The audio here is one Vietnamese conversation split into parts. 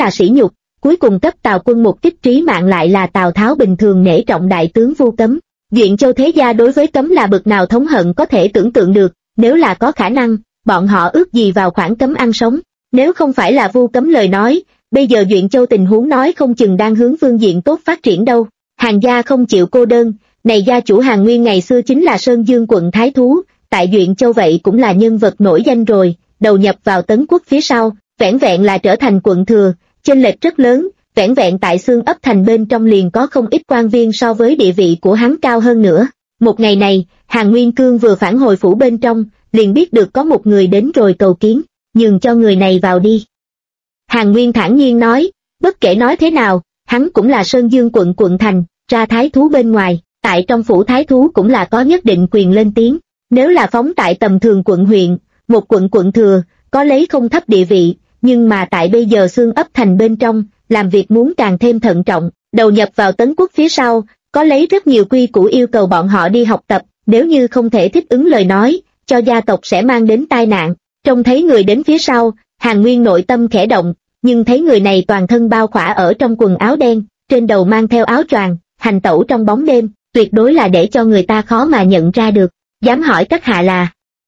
là sỉ nhục, cuối cùng cấp Tào quân một kích trí mạng lại là Tào Tháo bình thường nể trọng đại tướng Vu Cấm. Duyện Châu thế gia đối với Cấm là bực nào thống hận có thể tưởng tượng được, nếu là có khả năng, bọn họ ước gì vào khoản Cấm ăn sống. Nếu không phải là Vu Cấm lời nói, bây giờ Duyện Châu tình huống nói không chừng đang hướng phương diện tốt phát triển đâu. Hàn gia không chịu cô đơn, này gia chủ Hàn Nguyên ngày xưa chính là Sơn Dương quận Thái Thú, tại Duyện Châu vậy cũng là nhân vật nổi danh rồi, đầu nhập vào Tấn Quốc phía sau, vẻn vẹn là trở thành quận thừa, chênh lệch rất lớn, vẻn vẹn tại xương ấp thành bên trong liền có không ít quan viên so với địa vị của hắn cao hơn nữa. Một ngày này, Hàn Nguyên Cương vừa phản hồi phủ bên trong, liền biết được có một người đến rồi cầu kiến, nhường cho người này vào đi. Hàn Nguyên thản nhiên nói, bất kể nói thế nào, hắn cũng là Sơn Dương quận quận thành, ra thái thú bên ngoài, tại trong phủ thái thú cũng là có nhất định quyền lên tiếng. Nếu là phóng tại tầm thường quận huyện, một quận thừa, có lấy không thấp địa vị, nhưng mà tại bây giờ xương ấp thành bên trong, làm việc muốn càng thêm thận trọng, đầu nhập vào Tấn Quốc phía sau, có lấy rất nhiều quy củ yêu cầu bọn họ đi học tập, nếu như không thể thích ứng lời nói, cho gia tộc sẽ mang đến tai nạn. Trông thấy người đến phía sau, Hàn Nguyên nội tâm khẽ động, nhưng thấy người này toàn thân bao khỏa ở trong quần áo đen, trên đầu mang theo áo choàng, hành tẩu trong bóng đêm, tuyệt đối là để cho người ta khó mà nhận ra được. Dám hỏi các hạ là?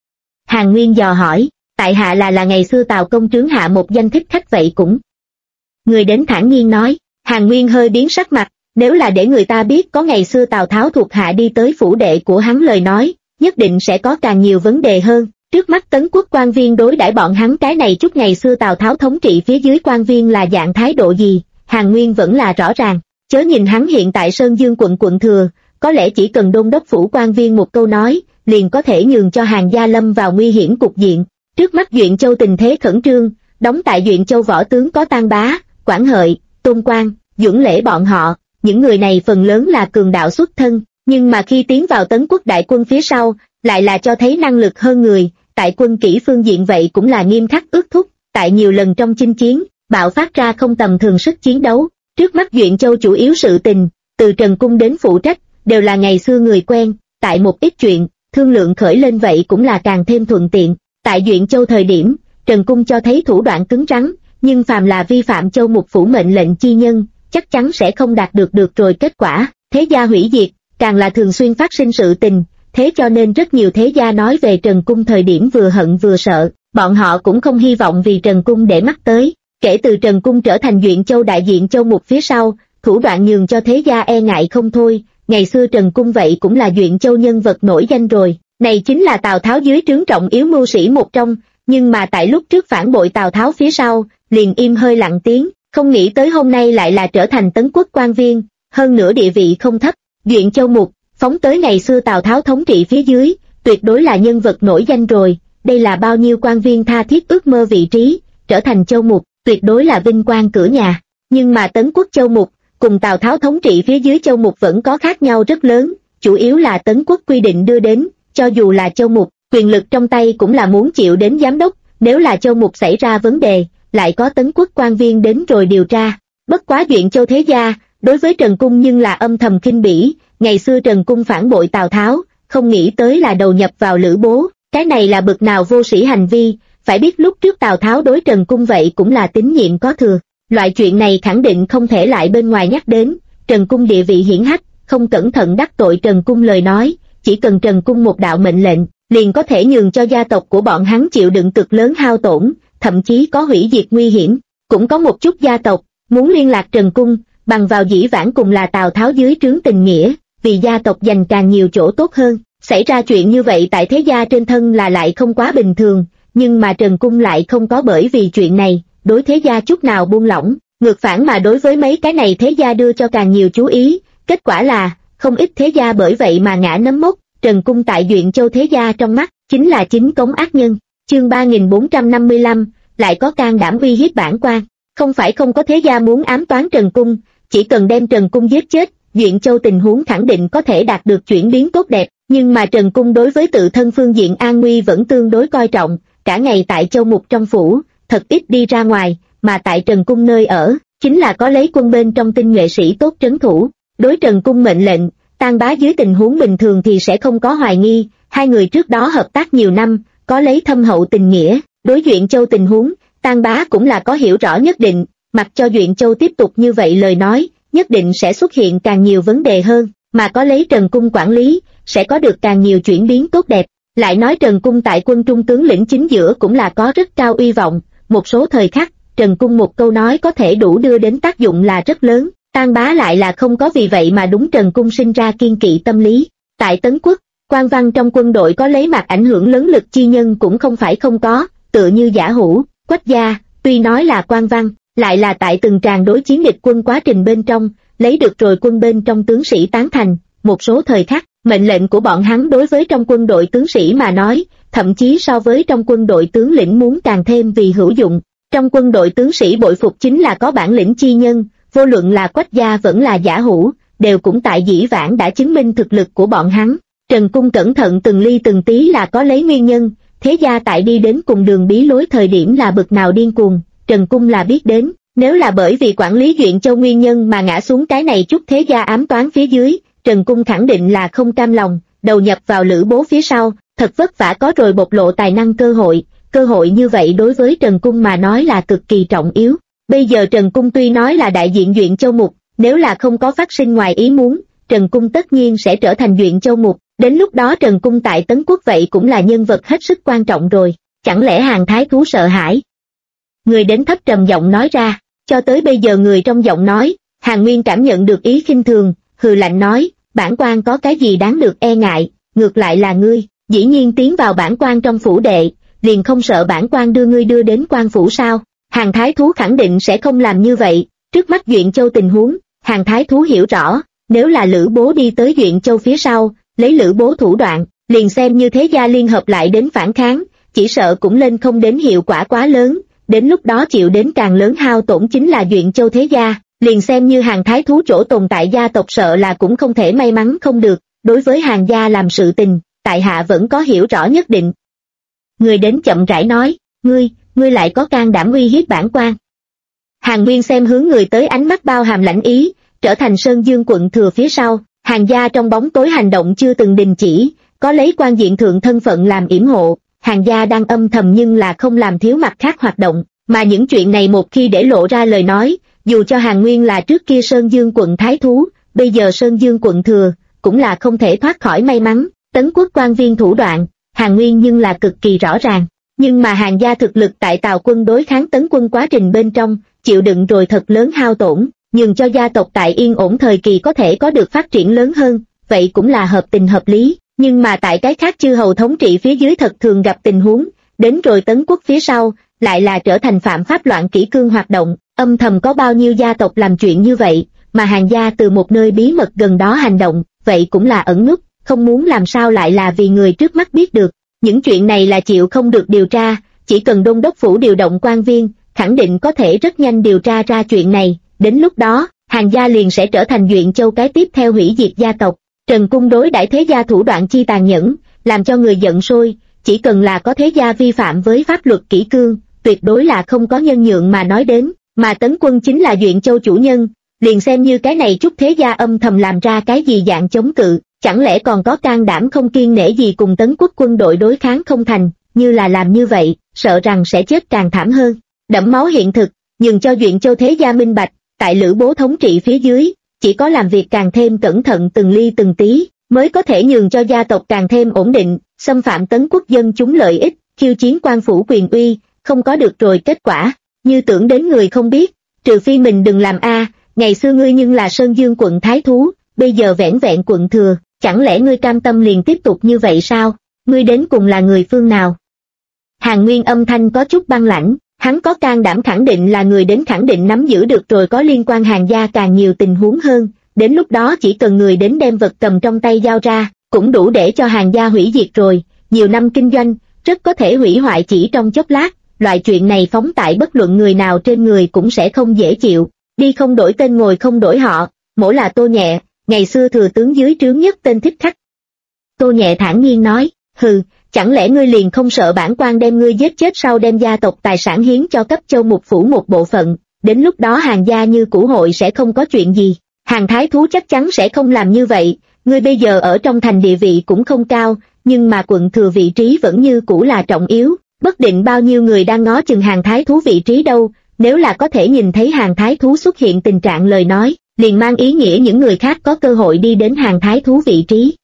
Hàn Nguyên dò hỏi, tại hạ là ngày xưa Tào công trướng hạ một danh thích khách vậy cũng. Người đến thản nhiên nói. Hàn Nguyên hơi biến sắc mặt, nếu là để người ta biết có ngày xưa Tào Tháo thuộc hạ đi tới phủ đệ của hắn lời nói, nhất định sẽ có càng nhiều vấn đề hơn. Trước mắt Tấn Quốc quan viên đối đãi bọn hắn cái này chút ngày xưa Tào Tháo thống trị phía dưới quan viên là dạng thái độ gì, Hàn Nguyên vẫn là rõ ràng. Chớ nhìn hắn hiện tại Sơn Dương quận thừa, có lẽ chỉ cần đôn đốc phủ quan viên một câu nói, liền có thể nhường cho Hàn gia lâm vào nguy hiểm cục diện. Trước mắt Duyện Châu tình thế khẩn trương, đóng tại Duyện Châu võ tướng có Tang Bá, Quản Hợi, Tôn Quang, Duẩn Lễ bọn họ, những người này phần lớn là cường đạo xuất thân, nhưng mà khi tiến vào Tấn Quốc đại quân phía sau, lại là cho thấy năng lực hơn người, tại quân kỷ phương diện vậy cũng là nghiêm khắc ước thúc, tại nhiều lần trong chinh chiến, bạo phát ra không tầm thường sức chiến đấu. Trước mắt Duyện Châu chủ yếu sự tình, từ Trần Cung đến phụ trách, đều là ngày xưa người quen, tại một ít chuyện, thương lượng khởi lên vậy cũng là càng thêm thuận tiện. Tại Duyện Châu thời điểm, Trần Cung cho thấy thủ đoạn cứng rắn, nhưng phàm là vi phạm Châu Mục phủ mệnh lệnh chi nhân, chắc chắn sẽ không đạt được rồi kết quả. Thế gia hủy diệt, càng là thường xuyên phát sinh sự tình, thế cho nên rất nhiều thế gia nói về Trần Cung thời điểm vừa hận vừa sợ, bọn họ cũng không hy vọng vì Trần Cung để mắt tới. Kể từ Trần Cung trở thành Duyện Châu đại diện Châu Mục phía sau, thủ đoạn nhường cho thế gia e ngại không thôi, ngày xưa Trần Cung vậy cũng là Duyện Châu nhân vật nổi danh rồi, này chính là Tào Tháo dưới trướng trọng yếu mưu sĩ một trong, nhưng mà tại lúc trước phản bội Tào Tháo phía sau, liền im hơi lặng tiếng, không nghĩ tới hôm nay lại là trở thành Tấn Quốc quan viên, hơn nữa địa vị không thấp. Duyện Châu Mục, phóng tới ngày xưa Tào Tháo thống trị phía dưới, tuyệt đối là nhân vật nổi danh rồi, đây là bao nhiêu quan viên tha thiết ước mơ vị trí, trở thành Châu Mục, tuyệt đối là vinh quang cửa nhà. Nhưng mà Tấn Quốc Châu Mục, cùng Tào Tháo thống trị phía dưới Châu Mục vẫn có khác nhau rất lớn, chủ yếu là Tấn Quốc quy định đưa đến, cho dù là Châu Mục, quyền lực trong tay cũng là muốn chịu đến giám đốc, nếu là Châu Mục xảy ra vấn đề, lại có Tấn Quốc quan viên đến rồi điều tra. Bất quá Duyện Châu thế gia, đối với Trần Cung nhưng là âm thầm khinh bỉ, ngày xưa Trần Cung phản bội Tào Tháo, không nghĩ tới là đầu nhập vào Lữ Bố, cái này là bực nào vô sĩ hành vi, phải biết lúc trước Tào Tháo đối Trần Cung vậy cũng là tín nhiệm có thừa. Loại chuyện này khẳng định không thể lại bên ngoài nhắc đến, Trần Cung địa vị hiển hách, không cẩn thận đắc tội Trần Cung lời nói, chỉ cần Trần Cung một đạo mệnh lệnh, liền có thể nhường cho gia tộc của bọn hắn chịu đựng cực lớn hao tổn, thậm chí có hủy diệt nguy hiểm. Cũng có một chút gia tộc, muốn liên lạc Trần Cung, bằng vào dĩ vãng cùng là Tào Tháo dưới trướng tình nghĩa, vì gia tộc giành càng nhiều chỗ tốt hơn. Xảy ra chuyện như vậy tại thế gia trên thân là lại không quá bình thường, nhưng mà Trần Cung lại không có bởi vì chuyện này, đối thế gia chút nào buông lỏng, ngược phản mà đối với mấy cái này thế gia đưa cho càng nhiều chú ý, kết quả là, không ít thế gia bởi vậy mà ngã nấm mốc. Trần Cung tại Duyện Châu thế gia trong mắt, chính là chính cống ác nhân. Chương 3455, lại có can đảm uy hiếp bản quan. Không phải không có thế gia muốn ám toán Trần Cung, chỉ cần đem Trần Cung giết chết, Duyện Châu tình huống khẳng định có thể đạt được chuyển biến tốt đẹp, nhưng mà Trần Cung đối với tự thân phương diện an nguy vẫn tương đối coi trọng, cả ngày tại Châu Mục trong phủ, thật ít đi ra ngoài, mà tại Trần Cung nơi ở, chính là có lấy quân bên trong tinh nhuệ sĩ tốt trấn thủ. Đối Trần Cung mệnh lệnh, Tang Bá dưới tình huống bình thường thì sẽ không có hoài nghi, hai người trước đó hợp tác nhiều năm, có lấy thâm hậu tình nghĩa, đối Duyện Châu tình huống, Tang Bá cũng là có hiểu rõ nhất định, mặc cho Duyện Châu tiếp tục như vậy lời nói, nhất định sẽ xuất hiện càng nhiều vấn đề hơn, mà có lấy Trần Cung quản lý, sẽ có được càng nhiều chuyển biến tốt đẹp. Lại nói Trần Cung tại quân trung tướng lĩnh chính giữa cũng là có rất cao uy vọng, một số thời khắc, Trần Cung một câu nói có thể đủ đưa đến tác dụng là rất lớn, Tan Bá lại là không có vì vậy mà đúng Trần Cung sinh ra kiên kỵ tâm lý. Tại Tấn Quốc, quan văn trong quân đội có lấy mặt ảnh hưởng lớn lực chi nhân cũng không phải không có, tựa như Giả Hữu, Quách Gia, tuy nói là quan văn, lại là tại từng tràng đối chiến địch quân quá trình bên trong, lấy được rồi quân bên trong tướng sĩ tán thành, một số thời khắc, mệnh lệnh của bọn hắn đối với trong quân đội tướng sĩ mà nói, thậm chí so với trong quân đội tướng lĩnh muốn càng thêm vì hữu dụng. Trong quân đội tướng sĩ bội phục chính là có bản lĩnh chi nhân, vô luận là Quách Gia vẫn là Giả Hữu, đều cũng tại dĩ vãng đã chứng minh thực lực của bọn hắn. Trần Cung cẩn thận từng ly từng tí là có lấy nguyên nhân, thế gia tại đi đến cùng đường bí lối thời điểm là bực nào điên cuồng, Trần Cung là biết đến, nếu là bởi vì quản lý Duyện Châu nguyên nhân mà ngã xuống cái này chút thế gia ám toán phía dưới, Trần Cung khẳng định là không cam lòng, đầu nhập vào Lữ Bố phía sau, thật vất vả có rồi bộc lộ tài năng cơ hội như vậy đối với Trần Cung mà nói là cực kỳ trọng yếu. Bây giờ Trần Cung tuy nói là đại diện Duyện Châu Mục, nếu là không có phát sinh ngoài ý muốn, Trần Cung tất nhiên sẽ trở thành Duyện Châu Mục, đến lúc đó Trần Cung tại Tấn Quốc vậy cũng là nhân vật hết sức quan trọng rồi, chẳng lẽ Hàn Thái Thú sợ hãi? Người đến thấp trầm giọng nói ra, cho tới bây giờ người trong giọng nói, Hàn Nguyên cảm nhận được ý khinh thường, hừ lạnh nói, bản quan có cái gì đáng được e ngại, ngược lại là ngươi, dĩ nhiên tiến vào bản quan trong phủ đệ, liền không sợ bản quan đưa ngươi đưa đến quan phủ sao? Hàn Thái Thú khẳng định sẽ không làm như vậy, trước mắt Duyện Châu tình huống, Hàn Thái Thú hiểu rõ, nếu là Lữ Bố đi tới Duyện Châu phía sau, lấy Lữ Bố thủ đoạn, liền xem như thế gia liên hợp lại đến phản kháng, chỉ sợ cũng lên không đến hiệu quả quá lớn, đến lúc đó chịu đến càng lớn hao tổn chính là Duyện Châu thế gia, liền xem như Hàn Thái Thú chỗ tồn tại gia tộc sợ là cũng không thể may mắn không được, đối với Hàn gia làm sự tình, tại hạ vẫn có hiểu rõ nhất định. Người đến chậm rãi nói, ngươi lại có can đảm uy hiếp bản quan. Hàn Nguyên xem hướng người tới ánh mắt bao hàm lãnh ý, trở thành Sơn Dương quận thừa phía sau, Hàn gia trong bóng tối hành động chưa từng đình chỉ, có lấy quan diện thượng thân phận làm yểm hộ, Hàn gia đang âm thầm nhưng là không làm thiếu mặt khác hoạt động, mà những chuyện này một khi để lộ ra lời nói, dù cho Hàn Nguyên là trước kia Sơn Dương quận thái thú, bây giờ Sơn Dương quận thừa, cũng là không thể thoát khỏi may mắn. Tấn Quốc quan viên thủ đoạn, Hàn Nguyên nhưng là cực kỳ rõ ràng, nhưng mà Hàn gia thực lực tại Tào quân đối kháng Tấn quân quá trình bên trong, chịu đựng rồi thật lớn hao tổn, nhường cho gia tộc tại yên ổn thời kỳ có thể có được phát triển lớn hơn, vậy cũng là hợp tình hợp lý, nhưng mà tại cái khác chư hầu thống trị phía dưới thật thường gặp tình huống, đến rồi Tấn Quốc phía sau, lại là trở thành phạm pháp loạn kỷ cương hoạt động, âm thầm có bao nhiêu gia tộc làm chuyện như vậy, mà Hàn gia từ một nơi bí mật gần đó hành động, vậy cũng là ẩn núp, không muốn làm sao lại là vì người trước mắt biết được, những chuyện này là chịu không được điều tra, chỉ cần Đôn đốc phủ điều động quan viên, khẳng định có thể rất nhanh điều tra ra chuyện này, đến lúc đó, Hàn gia liền sẽ trở thành Duyện Châu cái tiếp theo hủy diệt gia tộc. Trần Cung đối đãi thế gia thủ đoạn chi tàn nhẫn, làm cho người giận sôi, chỉ cần là có thế gia vi phạm với pháp luật kỷ cương, tuyệt đối là không có nhân nhượng mà nói đến, mà Tấn Quân chính là Duyện Châu chủ nhân, liền xem như cái này chút thế gia âm thầm làm ra cái gì dạng chống cự, chẳng lẽ còn có can đảm không kiêng nể gì cùng Tấn Quốc quân đội đối kháng không thành, như là làm như vậy, sợ rằng sẽ chết càng thảm hơn. Đẫm máu hiện thực, nhường cho Duyện Châu thế gia minh bạch, tại Lữ Bố thống trị phía dưới, chỉ có làm việc càng thêm cẩn thận từng ly từng tí, mới có thể nhường cho gia tộc càng thêm ổn định, xâm phạm Tấn Quốc dân chúng lợi ích, khiêu chiến quan phủ quyền uy, không có được rồi kết quả, như tưởng đến người không biết, trừ phi mình đừng làm ngày xưa ngươi nhưng là Sơn Dương quận thái thú, bây giờ vẻn vẹn quận thừa, chẳng lẽ ngươi cam tâm liền tiếp tục như vậy sao, ngươi đến cùng là người phương nào? Hàn Nguyên âm thanh có chút băng lãnh, hắn có can đảm khẳng định là người đến khẳng định nắm giữ được rồi có liên quan Hàn gia càng nhiều tình huống hơn, đến lúc đó chỉ cần người đến đem vật cầm trong tay giao ra, cũng đủ để cho Hàn gia hủy diệt rồi, nhiều năm kinh doanh, rất có thể hủy hoại chỉ trong chốc lát, loại chuyện này phóng tại bất luận người nào trên người cũng sẽ không dễ chịu, đi không đổi tên ngồi không đổi họ, mỗi là Tô Nhẹ, ngày xưa thừa tướng dưới trướng nhất tên thích khách. Tô Nhẹ thản nhiên nói, hừ, chẳng lẽ ngươi liền không sợ bản quan đem ngươi giết chết sau đem gia tộc tài sản hiến cho cấp châu mục phủ một bộ phận, đến lúc đó Hàn gia như cũ hội sẽ không có chuyện gì, Hàn thái thú chắc chắn sẽ không làm như vậy, ngươi bây giờ ở trong thành địa vị cũng không cao, nhưng mà quận thừa vị trí vẫn như cũ là trọng yếu, bất định bao nhiêu người đang ngó chừng Hàn thái thú vị trí đâu, nếu là có thể nhìn thấy hàng thái thú xuất hiện tình trạng lời nói, liền mang ý nghĩa những người khác có cơ hội đi đến hàng thái thú vị trí.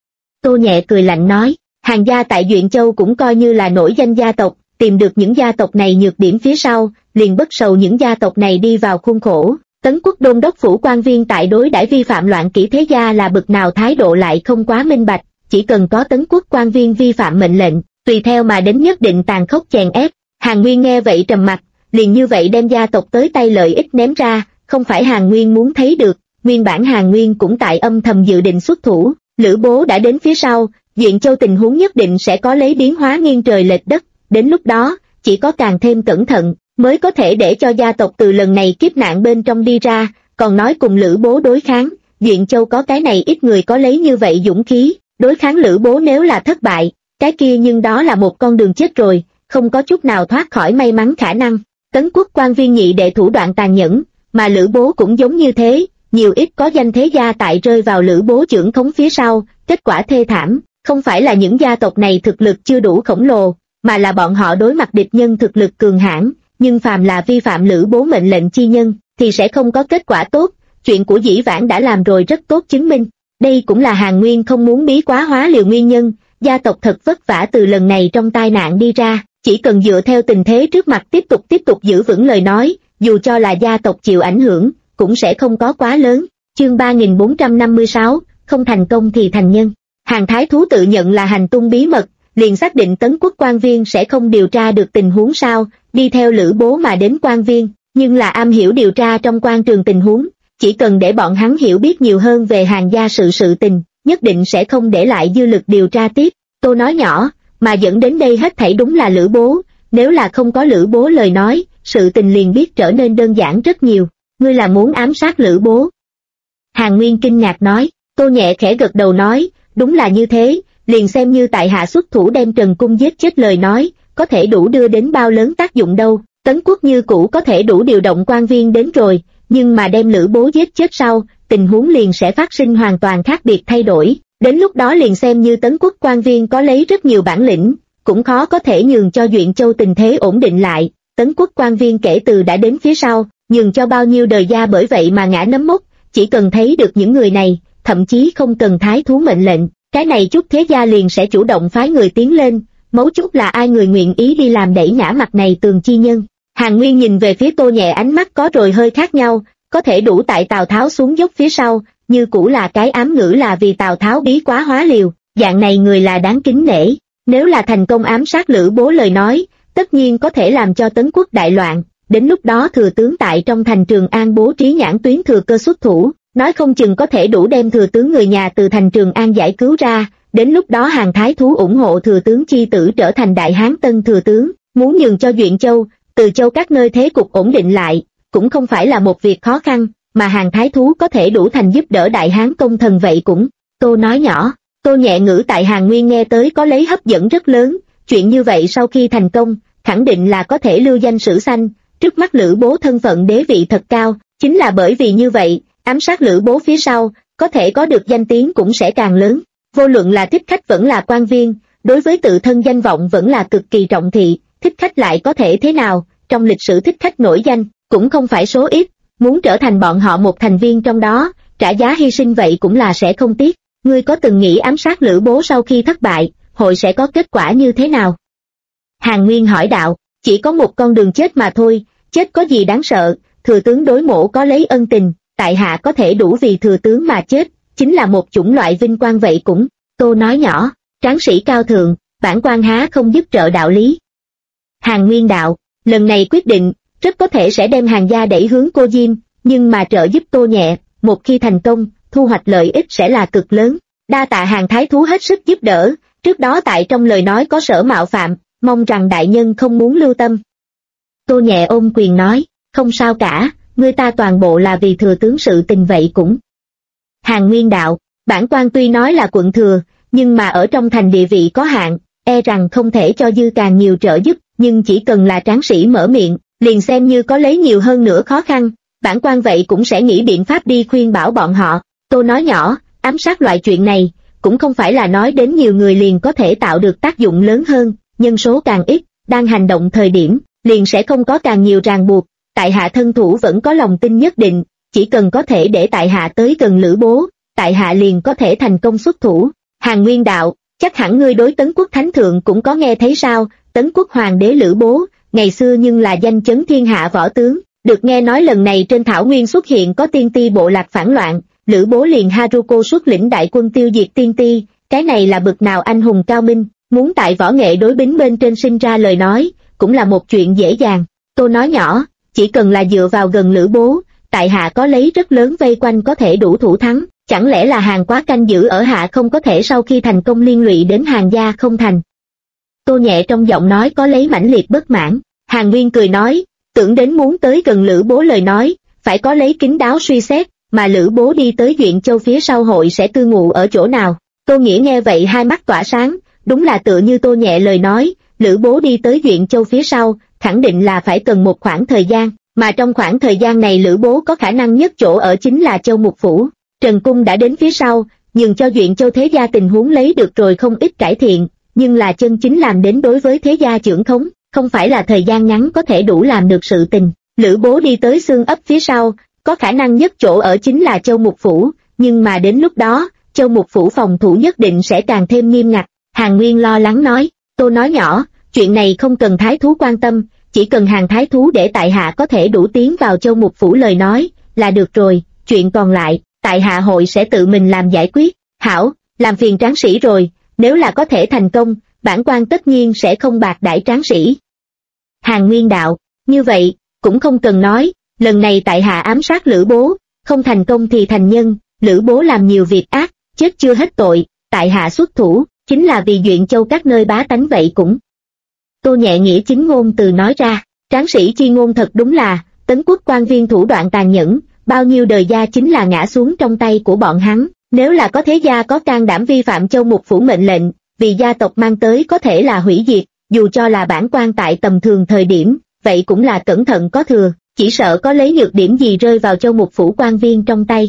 Tô Nhẹ cười lạnh nói, Hàng gia tại Duyện Châu cũng coi như là nổi danh gia tộc, tìm được những gia tộc này nhược điểm phía sau, liền bất sầu những gia tộc này đi vào khuôn khổ. Tấn Quốc đôn đốc phủ quan viên tại đối đãi vi phạm loạn kỷ thế gia là bực nào thái độ lại không quá minh bạch, chỉ cần có Tấn Quốc quan viên vi phạm mệnh lệnh, tùy theo mà đến nhất định tàn khốc chèn ép. Hàn Nguyên nghe vậy trầm mặt, liền như vậy đem gia tộc tới tay lợi ích ném ra, không phải Hàn Nguyên muốn thấy được, nguyên bản Hàn Nguyên cũng tại âm thầm dự định xuất thủ, Lữ Bố đã đến phía sau, Duyện Châu tình huống nhất định sẽ có lấy biến hóa nghiêng trời lệch đất, đến lúc đó, chỉ có càng thêm cẩn thận, mới có thể để cho gia tộc từ lần này kiếp nạn bên trong đi ra, còn nói cùng Lữ Bố đối kháng, Duyện Châu có cái này ít người có lấy như vậy dũng khí, đối kháng Lữ Bố nếu là thất bại, cái kia nhưng đó là một con đường chết rồi, không có chút nào thoát khỏi may mắn khả năng. Tấn Quốc quan viên nhị đệ thủ đoạn tàn nhẫn, mà Lữ Bố cũng giống như thế, nhiều ít có danh thế gia tại rơi vào Lữ Bố chưởng khống phía sau, kết quả thê thảm, không phải là những gia tộc này thực lực chưa đủ khổng lồ, mà là bọn họ đối mặt địch nhân thực lực cường hãn, nhưng phàm là vi phạm Lữ Bố mệnh lệnh chi nhân, thì sẽ không có kết quả tốt, chuyện của Dĩ Vãng đã làm rồi rất tốt chứng minh. Đây cũng là Hàn Nguyên không muốn bí quá hóa liều nguyên nhân, gia tộc thật vất vả từ lần này trong tai nạn đi ra, chỉ cần dựa theo tình thế trước mặt tiếp tục giữ vững lời nói, dù cho là gia tộc chịu ảnh hưởng, cũng sẽ không có quá lớn. Chương 3456, không thành công thì thành nhân. Hàng thái thú tự nhận là hành tung bí mật, liền xác định Tấn Quốc quan viên sẽ không điều tra được tình huống sao, đi theo Lữ Bố mà đến quan viên, nhưng là am hiểu điều tra trong quan trường tình huống, chỉ cần để bọn hắn hiểu biết nhiều hơn về Hàng gia sự tình, nhất định sẽ không để lại dư lực điều tra tiếp. Tôi nói nhỏ, mà dẫn đến đây hết thảy đúng là Lữ Bố, nếu là không có Lữ Bố lời nói, sự tình liền biết trở nên đơn giản rất nhiều. Ngươi là muốn ám sát Lữ Bố? Hàn Nguyên kinh ngạc nói. Tô Nhẹ khẽ gật đầu nói, đúng là như thế, liền xem như tại hạ xuất thủ đem Trần Cung giết chết lời nói, có thể đủ đưa đến bao lớn tác dụng đâu. Tấn Quốc như cũ có thể đủ điều động quan viên đến rồi, nhưng mà đem Lữ Bố giết chết sau, tình huống liền sẽ phát sinh hoàn toàn khác biệt thay đổi. Đến lúc đó liền xem như Tấn Quốc quan viên có lấy rất nhiều bản lĩnh, cũng khó có thể nhường cho Duyện Châu tình thế ổn định lại. Tấn Quốc quan viên kể từ đã đến phía sau, nhường cho bao nhiêu đời gia bởi vậy mà ngã nấm mốc, chỉ cần thấy được những người này, thậm chí không cần thái thú mệnh lệnh, cái này chút thế gia liền sẽ chủ động phái người tiến lên, mấu chốt là ai người nguyện ý đi làm đẩy ngã mặt này tường chi nhân. Hàn Nguyên nhìn về phía Tô Nhẹ ánh mắt có rồi hơi khác nhau, có thể đủ tại Tào Tháo xuống dốc phía sau, như cũ là cái ám ngữ là vì Tào Tháo bí quá hóa liều, dạng này người là đáng kính nể, nếu là thành công ám sát Lữ Bố lời nói, tất nhiên có thể làm cho Tấn Quốc đại loạn, đến lúc đó thừa tướng tại trong thành Trường An bố trí nhãn tuyến thừa cơ xuất thủ, nói không chừng có thể đủ đem thừa tướng người nhà từ thành Trường An giải cứu ra, đến lúc đó Hàng thái thú ủng hộ thừa tướng chi tử trở thành Đại Hán tân thừa tướng, muốn nhường cho Duyện Châu, Từ Châu các nơi thế cục ổn định lại, cũng không phải là một việc khó khăn, mà Hàng thái thú có thể đủ thành giúp đỡ Đại Hán công thần vậy cũng. Tô nói nhỏ, Tô Nhẹ ngữ tại Hàn Nguyên nghe tới có lấy hấp dẫn rất lớn, chuyện như vậy sau khi thành công, khẳng định là có thể lưu danh sử xanh, trước mắt Lữ Bố thân phận đế vị thật cao, chính là bởi vì như vậy, ám sát Lữ Bố phía sau, có thể có được danh tiếng cũng sẽ càng lớn, vô luận là thích khách vẫn là quan viên, đối với tự thân danh vọng vẫn là cực kỳ trọng thị, thích khách lại có thể thế nào, trong lịch sử thích khách nổi danh, cũng không phải số ít, muốn trở thành bọn họ một thành viên trong đó, trả giá hy sinh vậy cũng là sẽ không tiếc. Ngươi có từng nghĩ ám sát Lữ Bố sau khi thất bại, hội sẽ có kết quả như thế nào? Hàn Nguyên hỏi đạo, chỉ có một con đường chết mà thôi, chết có gì đáng sợ, thừa tướng đối mổ có lấy ân tình, tại hạ có thể đủ vì thừa tướng mà chết, chính là một chủng loại vinh quang vậy cũng. Tô nói nhỏ, tráng sĩ cao thượng, bản quan há không giúp trợ đạo lý. Hàn Nguyên đạo, lần này quyết định, rất có thể sẽ đem Hàn gia đẩy hướng Cô Diêm, nhưng mà trợ giúp Tô Nhẹ, một khi thành công, thu hoạch lợi ích sẽ là cực lớn. Đa tạ Hàng thái thú hết sức giúp đỡ, trước đó tại trong lời nói có sở mạo phạm, mong rằng đại nhân không muốn lưu tâm. Tô Nhẹ ôm quyền nói, không sao cả, người ta toàn bộ là vì thừa tướng sự tình vậy cũng. Hàn Nguyên đạo, bản quan tuy nói là quận thừa, nhưng mà ở trong thành địa vị có hạn, e rằng không thể cho dư càng nhiều trợ giúp, nhưng chỉ cần là tráng sĩ mở miệng, liền xem như có lấy nhiều hơn nữa khó khăn, bản quan vậy cũng sẽ nghĩ biện pháp đi khuyên bảo bọn họ. Tô nói nhỏ, ám sát loại chuyện này, cũng không phải là nói đến nhiều người liền có thể tạo được tác dụng lớn hơn, nhân số càng ít, đang hành động thời điểm, liền sẽ không có càng nhiều ràng buộc, tại hạ thân thủ vẫn có lòng tin nhất định, chỉ cần có thể để tại hạ tới gần Lữ bố, tại hạ liền có thể thành công xuất thủ. Hàn Nguyên đạo, chắc hẳn ngươi đối Tấn Quốc Thánh Thượng cũng có nghe thấy sao? Tấn Quốc Hoàng đế Lữ bố, ngày xưa nhưng là danh chấn thiên hạ võ tướng, được nghe nói lần này trên thảo nguyên xuất hiện có tiên ti bộ lạc phản loạn, Lữ bố liền Haruko xuất lĩnh đại quân tiêu diệt tiên ti, cái này là bực nào anh hùng cao minh, muốn tại võ nghệ đối bính bên trên sinh ra lời nói, cũng là một chuyện dễ dàng. Tôi nói nhỏ, chỉ cần là dựa vào gần Lữ bố, tại hạ có lấy rất lớn vây quanh có thể đủ thủ thắng, chẳng lẽ là Hàn quá canh giữ ở hạ không có thể sau khi thành công liên lụy đến Hàn gia không thành? Tô Nhẹ trong giọng nói có lấy mãnh liệt bất mãn. Hàn Nguyên cười nói, tưởng đến muốn tới gần Lữ bố lời nói, phải có lấy kín đáo suy xét, mà Lữ bố đi tới Duyện Châu phía sau hội sẽ cư ngụ ở chỗ nào? Tô Nghĩa nghe vậy hai mắt tỏa sáng, đúng là tựa như Tô Nhẹ lời nói, Lữ bố đi tới Duyện Châu phía sau, khẳng định là phải cần một khoảng thời gian, mà trong khoảng thời gian này Lữ bố có khả năng nhất chỗ ở chính là Châu Mục Phủ. Trần Cung đã đến phía sau, nhưng cho Duyện Châu thế gia tình huống lấy được rồi không ít cải thiện, nhưng là chân chính làm đến đối với thế gia trưởng khống, không phải là thời gian ngắn có thể đủ làm được sự tình. Lữ bố đi tới xương ấp phía sau, có khả năng nhất chỗ ở chính là Châu Mục Phủ, nhưng mà đến lúc đó, Châu Mục Phủ phòng thủ nhất định sẽ càng thêm nghiêm ngặt. Hàn Nguyên lo lắng nói, tôi nói nhỏ, chuyện này không cần thái thú quan tâm, chỉ cần Hàn thái thú để tại hạ có thể đủ tiến vào Châu Mục Phủ lời nói, là được rồi, chuyện còn lại, tại hạ hội sẽ tự mình làm giải quyết. Hảo, làm phiền tráng sĩ rồi, nếu là có thể thành công, bản quan tất nhiên sẽ không bạc đãi tráng sĩ. Hàn Nguyên đạo, như vậy, cũng không cần nói, lần này tại hạ ám sát Lữ bố, không thành công thì thành nhân, Lữ bố làm nhiều việc ác, chết chưa hết tội, tại hạ xuất thủ, chính là vì Duyện Châu các nơi bá tánh vậy cũng. Tô Nhẹ nghĩa chính ngôn từ nói ra, tráng sĩ chi ngôn thật đúng là, Tấn Quốc quan viên thủ đoạn tàn nhẫn, bao nhiêu đời gia chính là ngã xuống trong tay của bọn hắn, nếu là có thế gia có can đảm vi phạm Châu Mục Phủ mệnh lệnh, vì gia tộc mang tới có thể là hủy diệt, dù cho là bản quan tại tầm thường thời điểm, vậy cũng là cẩn thận có thừa, chỉ sợ có lấy nhược điểm gì rơi vào Châu Mục Phủ quan viên trong tay.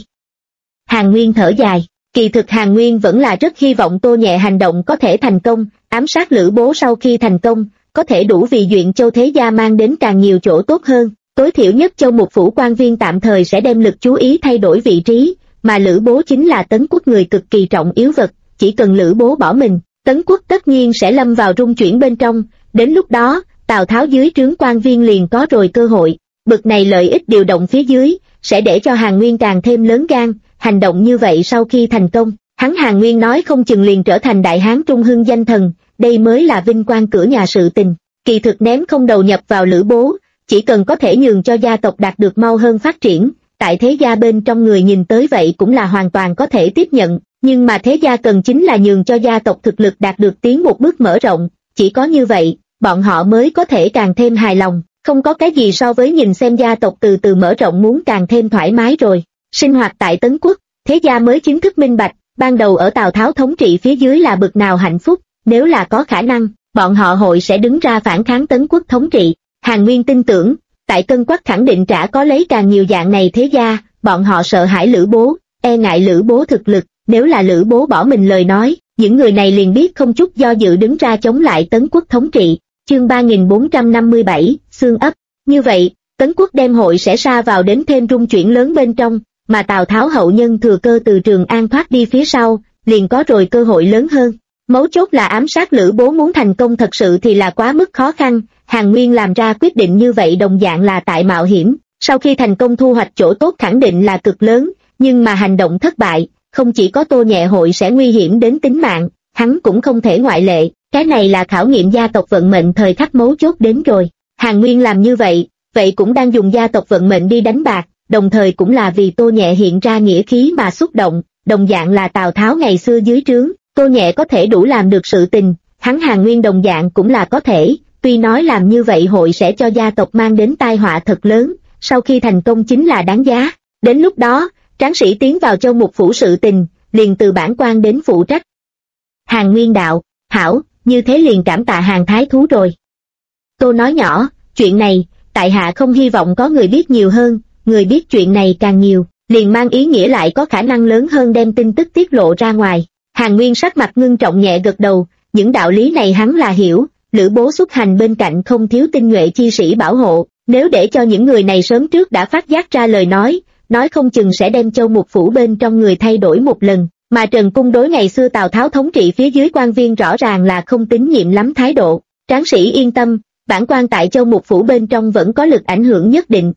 Hàn Nguyên thở dài, kỳ thực Hàn Nguyên vẫn là rất hy vọng Tô Nhẹ hành động có thể thành công, ám sát Lữ bố sau khi thành công, có thể đủ vì Duyện Châu thế gia mang đến càng nhiều chỗ tốt hơn, tối thiểu nhất Châu Mục Phủ quan viên tạm thời sẽ đem lực chú ý thay đổi vị trí, mà Lữ bố chính là Tấn Quốc người cực kỳ trọng yếu vật, chỉ cần Lữ bố bỏ mình, Tấn Quốc tất nhiên sẽ lâm vào rung chuyển bên trong, đến lúc đó, Tào Tháo dưới trướng quan viên liền có rồi cơ hội, bực này lợi ích điều động phía dưới, sẽ để cho Hàn Nguyên càng thêm lớn gan, hành động như vậy sau khi thành công, hắn Hàn Nguyên nói không chừng liền trở thành đại hán trung hưng danh thần, đây mới là vinh quang cửa nhà sự tình, kỳ thực ném không đầu nhập vào Lữ bố, chỉ cần có thể nhường cho gia tộc đạt được mau hơn phát triển, tại thế gia bên trong người nhìn tới vậy cũng là hoàn toàn có thể tiếp nhận, nhưng mà thế gia cần chính là nhường cho gia tộc thực lực đạt được tiến một bước mở rộng, chỉ có như vậy, bọn họ mới có thể càng thêm hài lòng, không có cái gì so với nhìn xem gia tộc từ từ mở rộng muốn càng thêm thoải mái rồi. Sinh hoạt tại Tấn Quốc, thế gia mới chính thức minh bạch, ban đầu ở Tào Tháo thống trị phía dưới là bực nào hạnh phúc, nếu là có khả năng, bọn họ hội sẽ đứng ra phản kháng Tấn Quốc thống trị. Hàn Nguyên tin tưởng, tại Cân Quắc khẳng định trả có lấy càng nhiều dạng này thế gia, bọn họ sợ hãi Lữ bố, e ngại Lữ bố thực lực, nếu là Lữ bố bỏ mình lời nói, những người này liền biết không chút do dự đứng ra chống lại Tấn Quốc thống trị. Chương 3457, xương ấp. Như vậy, Tấn Quốc đem hội sẽ sa vào đến thêm rung chuyển lớn bên trong, mà Tào Tháo hậu nhân thừa cơ từ Trường An thoát đi phía sau, liền có rồi cơ hội lớn hơn. Mấu chốt là ám sát Lữ bố muốn thành công thật sự thì là quá mức khó khăn, Hàn Nguyên làm ra quyết định như vậy đồng dạng là tại mạo hiểm, sau khi thành công thu hoạch chỗ tốt khẳng định là cực lớn, nhưng mà hành động thất bại, không chỉ có Tô Nhẹ hội sẽ nguy hiểm đến tính mạng, hắn cũng không thể ngoại lệ, cái này là khảo nghiệm gia tộc vận mệnh thời khắc mấu chốt đến rồi. Hàn Nguyên làm như vậy, vậy cũng đang dùng gia tộc vận mệnh đi đánh bạc, đồng thời cũng là vì Tô Nhẹ hiện ra nghĩa khí mà xúc động, đồng dạng là Tào Tháo ngày xưa dưới trướng, Tô Nhẹ có thể đủ làm được sự tình, hắn Hàn Nguyên đồng dạng cũng là có thể, tuy nói làm như vậy hội sẽ cho gia tộc mang đến tai họa thật lớn, sau khi thành công chính là đáng giá, đến lúc đó, tráng sĩ tiến vào Châu Mục Phủ sự tình, liền từ bản quan đến phụ trách. Hàn Nguyên đạo, hảo, như thế liền cảm tạ Hàn thái thú rồi. Tô nói nhỏ, chuyện này, tại hạ không hy vọng có người biết nhiều hơn, người biết chuyện này càng nhiều, liền mang ý nghĩa lại có khả năng lớn hơn đem tin tức tiết lộ ra ngoài. Hàn Nguyên sắc mặt ngưng trọng nhẹ gật đầu, những đạo lý này hắn là hiểu, Lữ bố xuất hành bên cạnh không thiếu tinh nhuệ chi sĩ bảo hộ, Nếu để cho những người này sớm trước đã phát giác ra lời nói không chừng sẽ đem Châu Mục Phủ bên trong người thay đổi một lần, mà Trần Cung đối ngày xưa Tào Tháo thống trị phía dưới quan viên rõ ràng là không tín nhiệm lắm thái độ. Tráng sĩ yên tâm, bản quan tại Châu Mục Phủ bên trong vẫn có lực ảnh hưởng nhất định.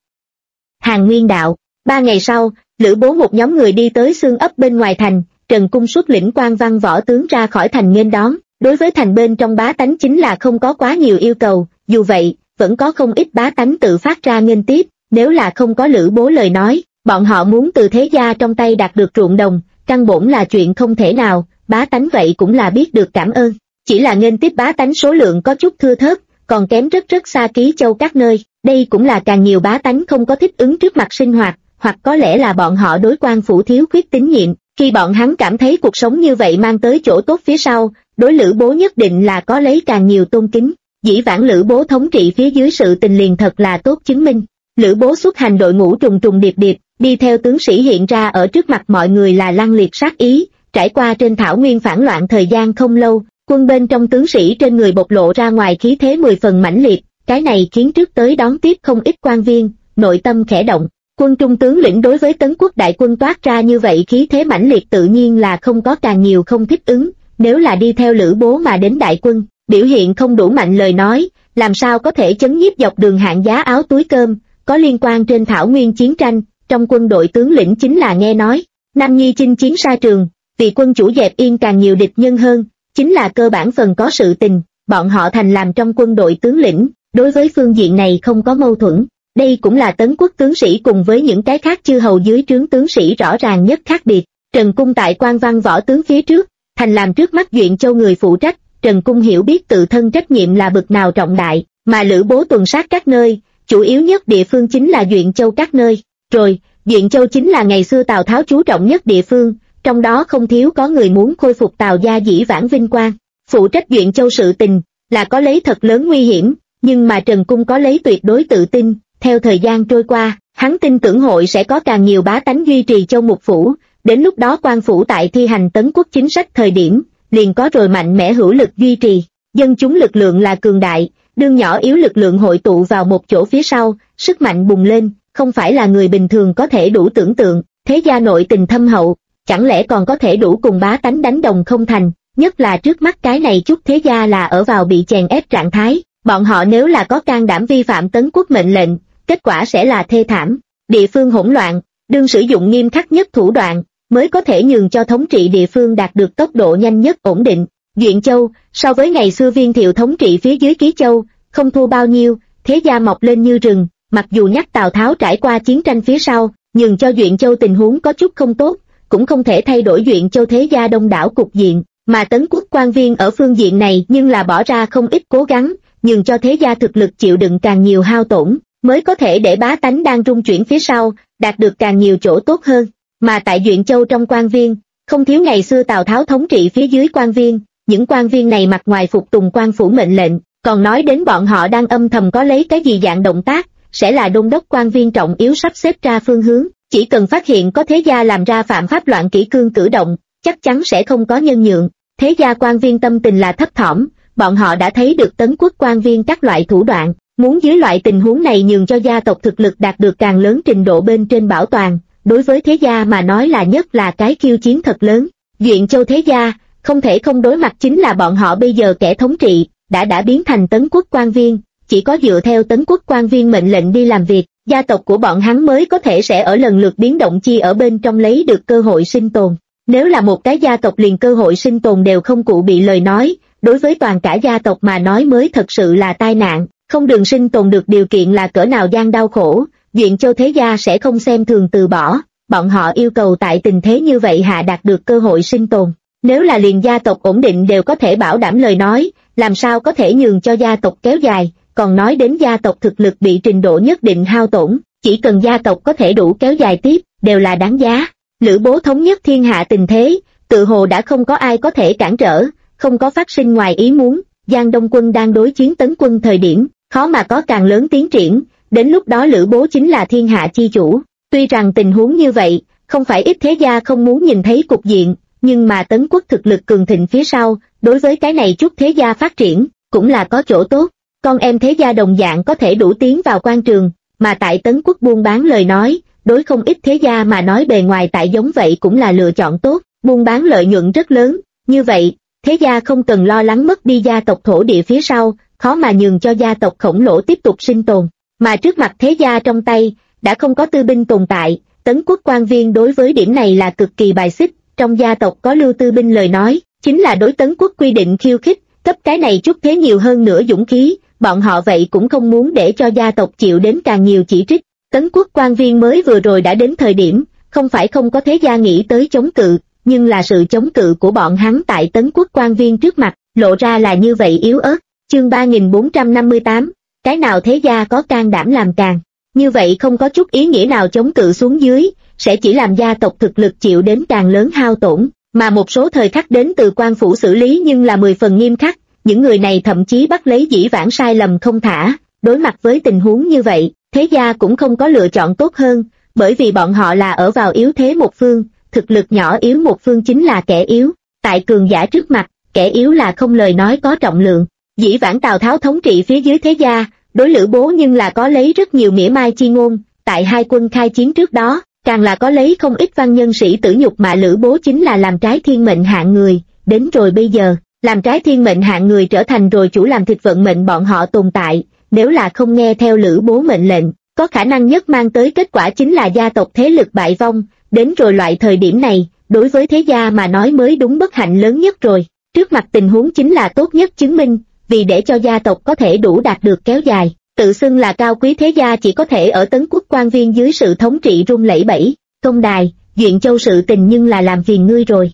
Hàn Nguyên đạo. 3 ngày sau, Lữ Bố một nhóm người đi tới xương ấp bên ngoài thành, Trần Cung xuất lĩnh quan văn võ tướng ra khỏi thành nghênh đón. Đối với thành bên trong bá tánh chính là không có quá nhiều yêu cầu, dù vậy, vẫn có không ít bá tánh tự phát ra nghênh tiếp, nếu là không có Lữ Bố lời nói, bọn họ muốn từ thế gia trong tay đạt được ruộng đồng, căn bổn là chuyện không thể nào, bá tánh vậy cũng là biết được cảm ơn. Chỉ là nghênh tiếp bá tánh số lượng có chút thưa thớt, còn kém rất xa Ký Châu các nơi, đây cũng là càng nhiều bá tánh không có thích ứng trước mặt sinh hoạt, hoặc có lẽ là bọn họ đối quan phủ thiếu khuyết tín nhiệm, khi bọn hắn cảm thấy cuộc sống như vậy mang tới chỗ tốt phía sau, đối Lữ Bố nhất định là có lấy càng nhiều tôn kính. Dĩ vãng Lữ Bố thống trị phía dưới sự tình liền thật là tốt chứng minh. Lữ Bố xuất hành đội ngũ trùng trùng điệp điệp, đi theo tướng sĩ hiện ra ở trước mặt mọi người là lăng liệt sát ý, trải qua trên thảo nguyên phản loạn thời gian không lâu, quân bên trong tướng sĩ trên người bộc lộ ra ngoài khí thế 10 phần mãnh liệt, cái này khiến trước tới đón tiếp không ít quan viên, nội tâm khẽ động. Quân trung tướng lĩnh đối với Tấn Quốc đại quân toát ra như vậy khí thế mãnh liệt tự nhiên là không có càng nhiều không thích ứng, nếu là đi theo Lữ Bố mà đến đại quân, biểu hiện không đủ mạnh lời nói, làm sao có thể chấn nhiếp dọc đường hạng giá áo túi cơm, có liên quan trên thảo nguyên chiến tranh, trong quân đội tướng lĩnh chính là nghe nói, Nam Nhi chinh chiến xa trường, vì quân chủ dẹp yên càng nhiều địch nhân hơn, chính là cơ bản phần có sự tình, bọn họ thành làm trong quân đội tướng lĩnh, đối với phương diện này không có mâu thuẫn. Đây cũng là Tấn Quốc tướng sĩ cùng với những cái khác chư hầu dưới trướng tướng sĩ rõ ràng nhất khác biệt. Trần Cung tại quan văn võ tướng phía trước, thành làm trước mắt Duyện Châu người phụ trách, Trần Cung hiểu biết tự thân trách nhiệm là bực nào trọng đại, mà Lữ Bố tuần sát các nơi, chủ yếu nhất địa phương chính là Duyện Châu các nơi. Rồi, Duyện Châu chính là ngày xưa Tào Tháo chú trọng nhất địa phương, trong đó không thiếu có người muốn khôi phục Tào gia dĩ vãng vinh quang. Phụ trách Duyện Châu sự tình, là có lấy thật lớn nguy hiểm, nhưng mà Trần Cung có lấy tuyệt đối tự tin. Theo thời gian trôi qua, hắn tin tưởng hội sẽ có càng nhiều bá tánh duy trì Châu Mục Phủ, đến lúc đó quan phủ tại thi hành Tấn Quốc chính sách thời điểm, liền có rồi mạnh mẽ hữu lực duy trì. Dân chúng lực lượng là cường đại, đương nhỏ yếu lực lượng hội tụ vào một chỗ phía sau, sức mạnh bùng lên, không phải là người bình thường có thể đủ tưởng tượng, thế gia nội tình thâm hậu, chẳng lẽ còn có thể đủ cùng bá tánh đánh đồng không thành, nhất là trước mắt cái này chút thế gia là ở vào bị chèn ép trạng thái, bọn họ nếu là có can đảm vi phạm Tấn Quốc mệnh lệnh, kết quả sẽ là thê thảm. Địa phương hỗn loạn, đương sử dụng nghiêm khắc nhất thủ đoạn, mới có thể nhường cho thống trị địa phương đạt được tốc độ nhanh nhất ổn định. Duyện Châu, so với ngày xưa Viên Thiệu thống trị phía dưới Ký Châu, không thua bao nhiêu, thế gia mọc lên như rừng, mặc dù nhắc Tào Tháo trải qua chiến tranh phía sau, nhưng cho Duyện Châu tình huống có chút không tốt, cũng không thể thay đổi Duyện Châu thế gia đông đảo cục diện, mà Tấn Quốc quan viên ở phương diện này nhưng là bỏ ra không ít cố gắng, nhưng cho thế gia thực lực chịu đựng càng nhiều hao tổn, mới có thể để bá tánh đang rung chuyển phía sau, đạt được càng nhiều chỗ tốt hơn. Mà tại Duyện Châu trong quan viên, không thiếu ngày xưa Tào Tháo thống trị phía dưới quan viên, những quan viên này mặt ngoài phục tùng quan phủ mệnh lệnh, còn nói đến bọn họ đang âm thầm có lấy cái gì dạng động tác, sẽ là đôn đốc quan viên trọng yếu sắp xếp ra phương hướng, chỉ cần phát hiện có thế gia làm ra phạm pháp loạn kỷ cương cử động, chắc chắn sẽ không có nhân nhượng. Thế gia quan viên tâm tình là thấp thỏm, bọn họ đã thấy được Tấn Quốc quan viên các loại thủ đoạn, muốn dưới loại tình huống này nhường cho gia tộc thực lực đạt được càng lớn trình độ bên trên bảo toàn, đối với thế gia mà nói là nhất là cái khiêu chiến thật lớn. Duyện Châu thế gia, không thể không đối mặt chính là bọn họ bây giờ kẻ thống trị, đã biến thành Tấn Quốc quan viên, chỉ có dựa theo Tấn Quốc quan viên mệnh lệnh đi làm việc, gia tộc của bọn hắn mới có thể sẽ ở lần lượt biến động chi ở bên trong lấy được cơ hội sinh tồn. Nếu là một cái gia tộc liền cơ hội sinh tồn đều không cụ bị lời nói, đối với toàn cả gia tộc mà nói mới thật sự là tai nạn, không đường sinh tồn được điều kiện là cỡ nào gian đau khổ, Duyện Châu thế gia sẽ không xem thường từ bỏ, bọn họ yêu cầu tại tình thế như vậy hạ đạt được cơ hội sinh tồn. Nếu là liền gia tộc ổn định đều có thể bảo đảm lời nói, làm sao có thể nhường cho gia tộc kéo dài, còn nói đến gia tộc thực lực bị trình độ nhất định hao tổn, chỉ cần gia tộc có thể đủ kéo dài tiếp, đều là đáng giá. Lữ Bố thống nhất thiên hạ tình thế, tự hồ đã không có ai có thể cản trở, không có phát sinh ngoài ý muốn, Giang Đông quân đang đối chiến Tấn quân thời điểm, khó mà có càng lớn tiến triển, đến lúc đó Lữ Bố chính là thiên hạ chi chủ. Tuy rằng tình huống như vậy, không phải ít thế gia không muốn nhìn thấy cục diện, nhưng mà Tấn Quốc thực lực cường thịnh phía sau, đối với cái này chút thế gia phát triển, cũng là có chỗ tốt. con em thế gia đồng dạng có thể đủ tiến vào quan trường, mà tại Tấn Quốc buôn bán lời nói, đối không ít thế gia mà nói bề ngoài tại giống vậy cũng là lựa chọn tốt, buôn bán lợi nhuận rất lớn, như vậy, thế gia không cần lo lắng mất đi gia tộc thổ địa phía sau, khó mà nhường cho gia tộc khổng lồ tiếp tục sinh tồn, mà trước mặt thế gia trong tay, đã không có tư binh tồn tại, Tấn Quốc quan viên đối với điểm này là cực kỳ bài xích, trong gia tộc có lưu tư binh lời nói, chính là đối Tấn Quốc quy định khiêu khích, cấp cái này chút thế nhiều hơn nữa dũng khí, bọn họ vậy cũng không muốn để cho gia tộc chịu đến càng nhiều chỉ trích. Tấn Quốc quan viên mới vừa rồi đã đến thời điểm, không phải không có thế gia nghĩ tới chống cự, nhưng là sự chống cự của bọn hắn tại Tấn Quốc quan viên trước mặt, lộ ra là như vậy yếu ớt. Chương 3458, cái nào thế gia có can đảm làm càng, như vậy không có chút ý nghĩa nào chống cự xuống dưới, sẽ chỉ làm gia tộc thực lực chịu đến càng lớn hao tổn, mà một số thời khắc đến từ quan phủ xử lý nhưng là 10 phần nghiêm khắc, những người này thậm chí bắt lấy dĩ vãng sai lầm không thả, đối mặt với tình huống như vậy, thế gia cũng không có lựa chọn tốt hơn, bởi vì bọn họ là ở vào yếu thế một phương, thực lực nhỏ yếu một phương chính là kẻ yếu, tại cường giả trước mặt, kẻ yếu là không lời nói có trọng lượng. Dĩ vãng Tào Tháo thống trị phía dưới thế gia, đối Lữ Bố nhưng là có lấy rất nhiều mỉa mai chi ngôn, tại hai quân khai chiến trước đó, càng là có lấy không ít văn nhân sĩ tử nhục mà Lữ Bố chính là làm trái thiên mệnh hạng người, đến rồi bây giờ, làm trái thiên mệnh hạng người trở thành rồi chủ làm thịt vận mệnh bọn họ tồn tại, nếu là không nghe theo Lữ Bố mệnh lệnh, có khả năng nhất mang tới kết quả chính là gia tộc thế lực bại vong, đến rồi loại thời điểm này, đối với thế gia mà nói mới đúng bất hạnh lớn nhất rồi, trước mặt tình huống chính là tốt nhất chứng minh, vì để cho gia tộc có thể đủ đạt được kéo dài, tự xưng là cao quý thế gia chỉ có thể ở Tấn Quốc quan viên dưới sự thống trị rung lẩy bẩy, công đài, Duyện Châu sự tình nhưng là làm phiền ngươi rồi.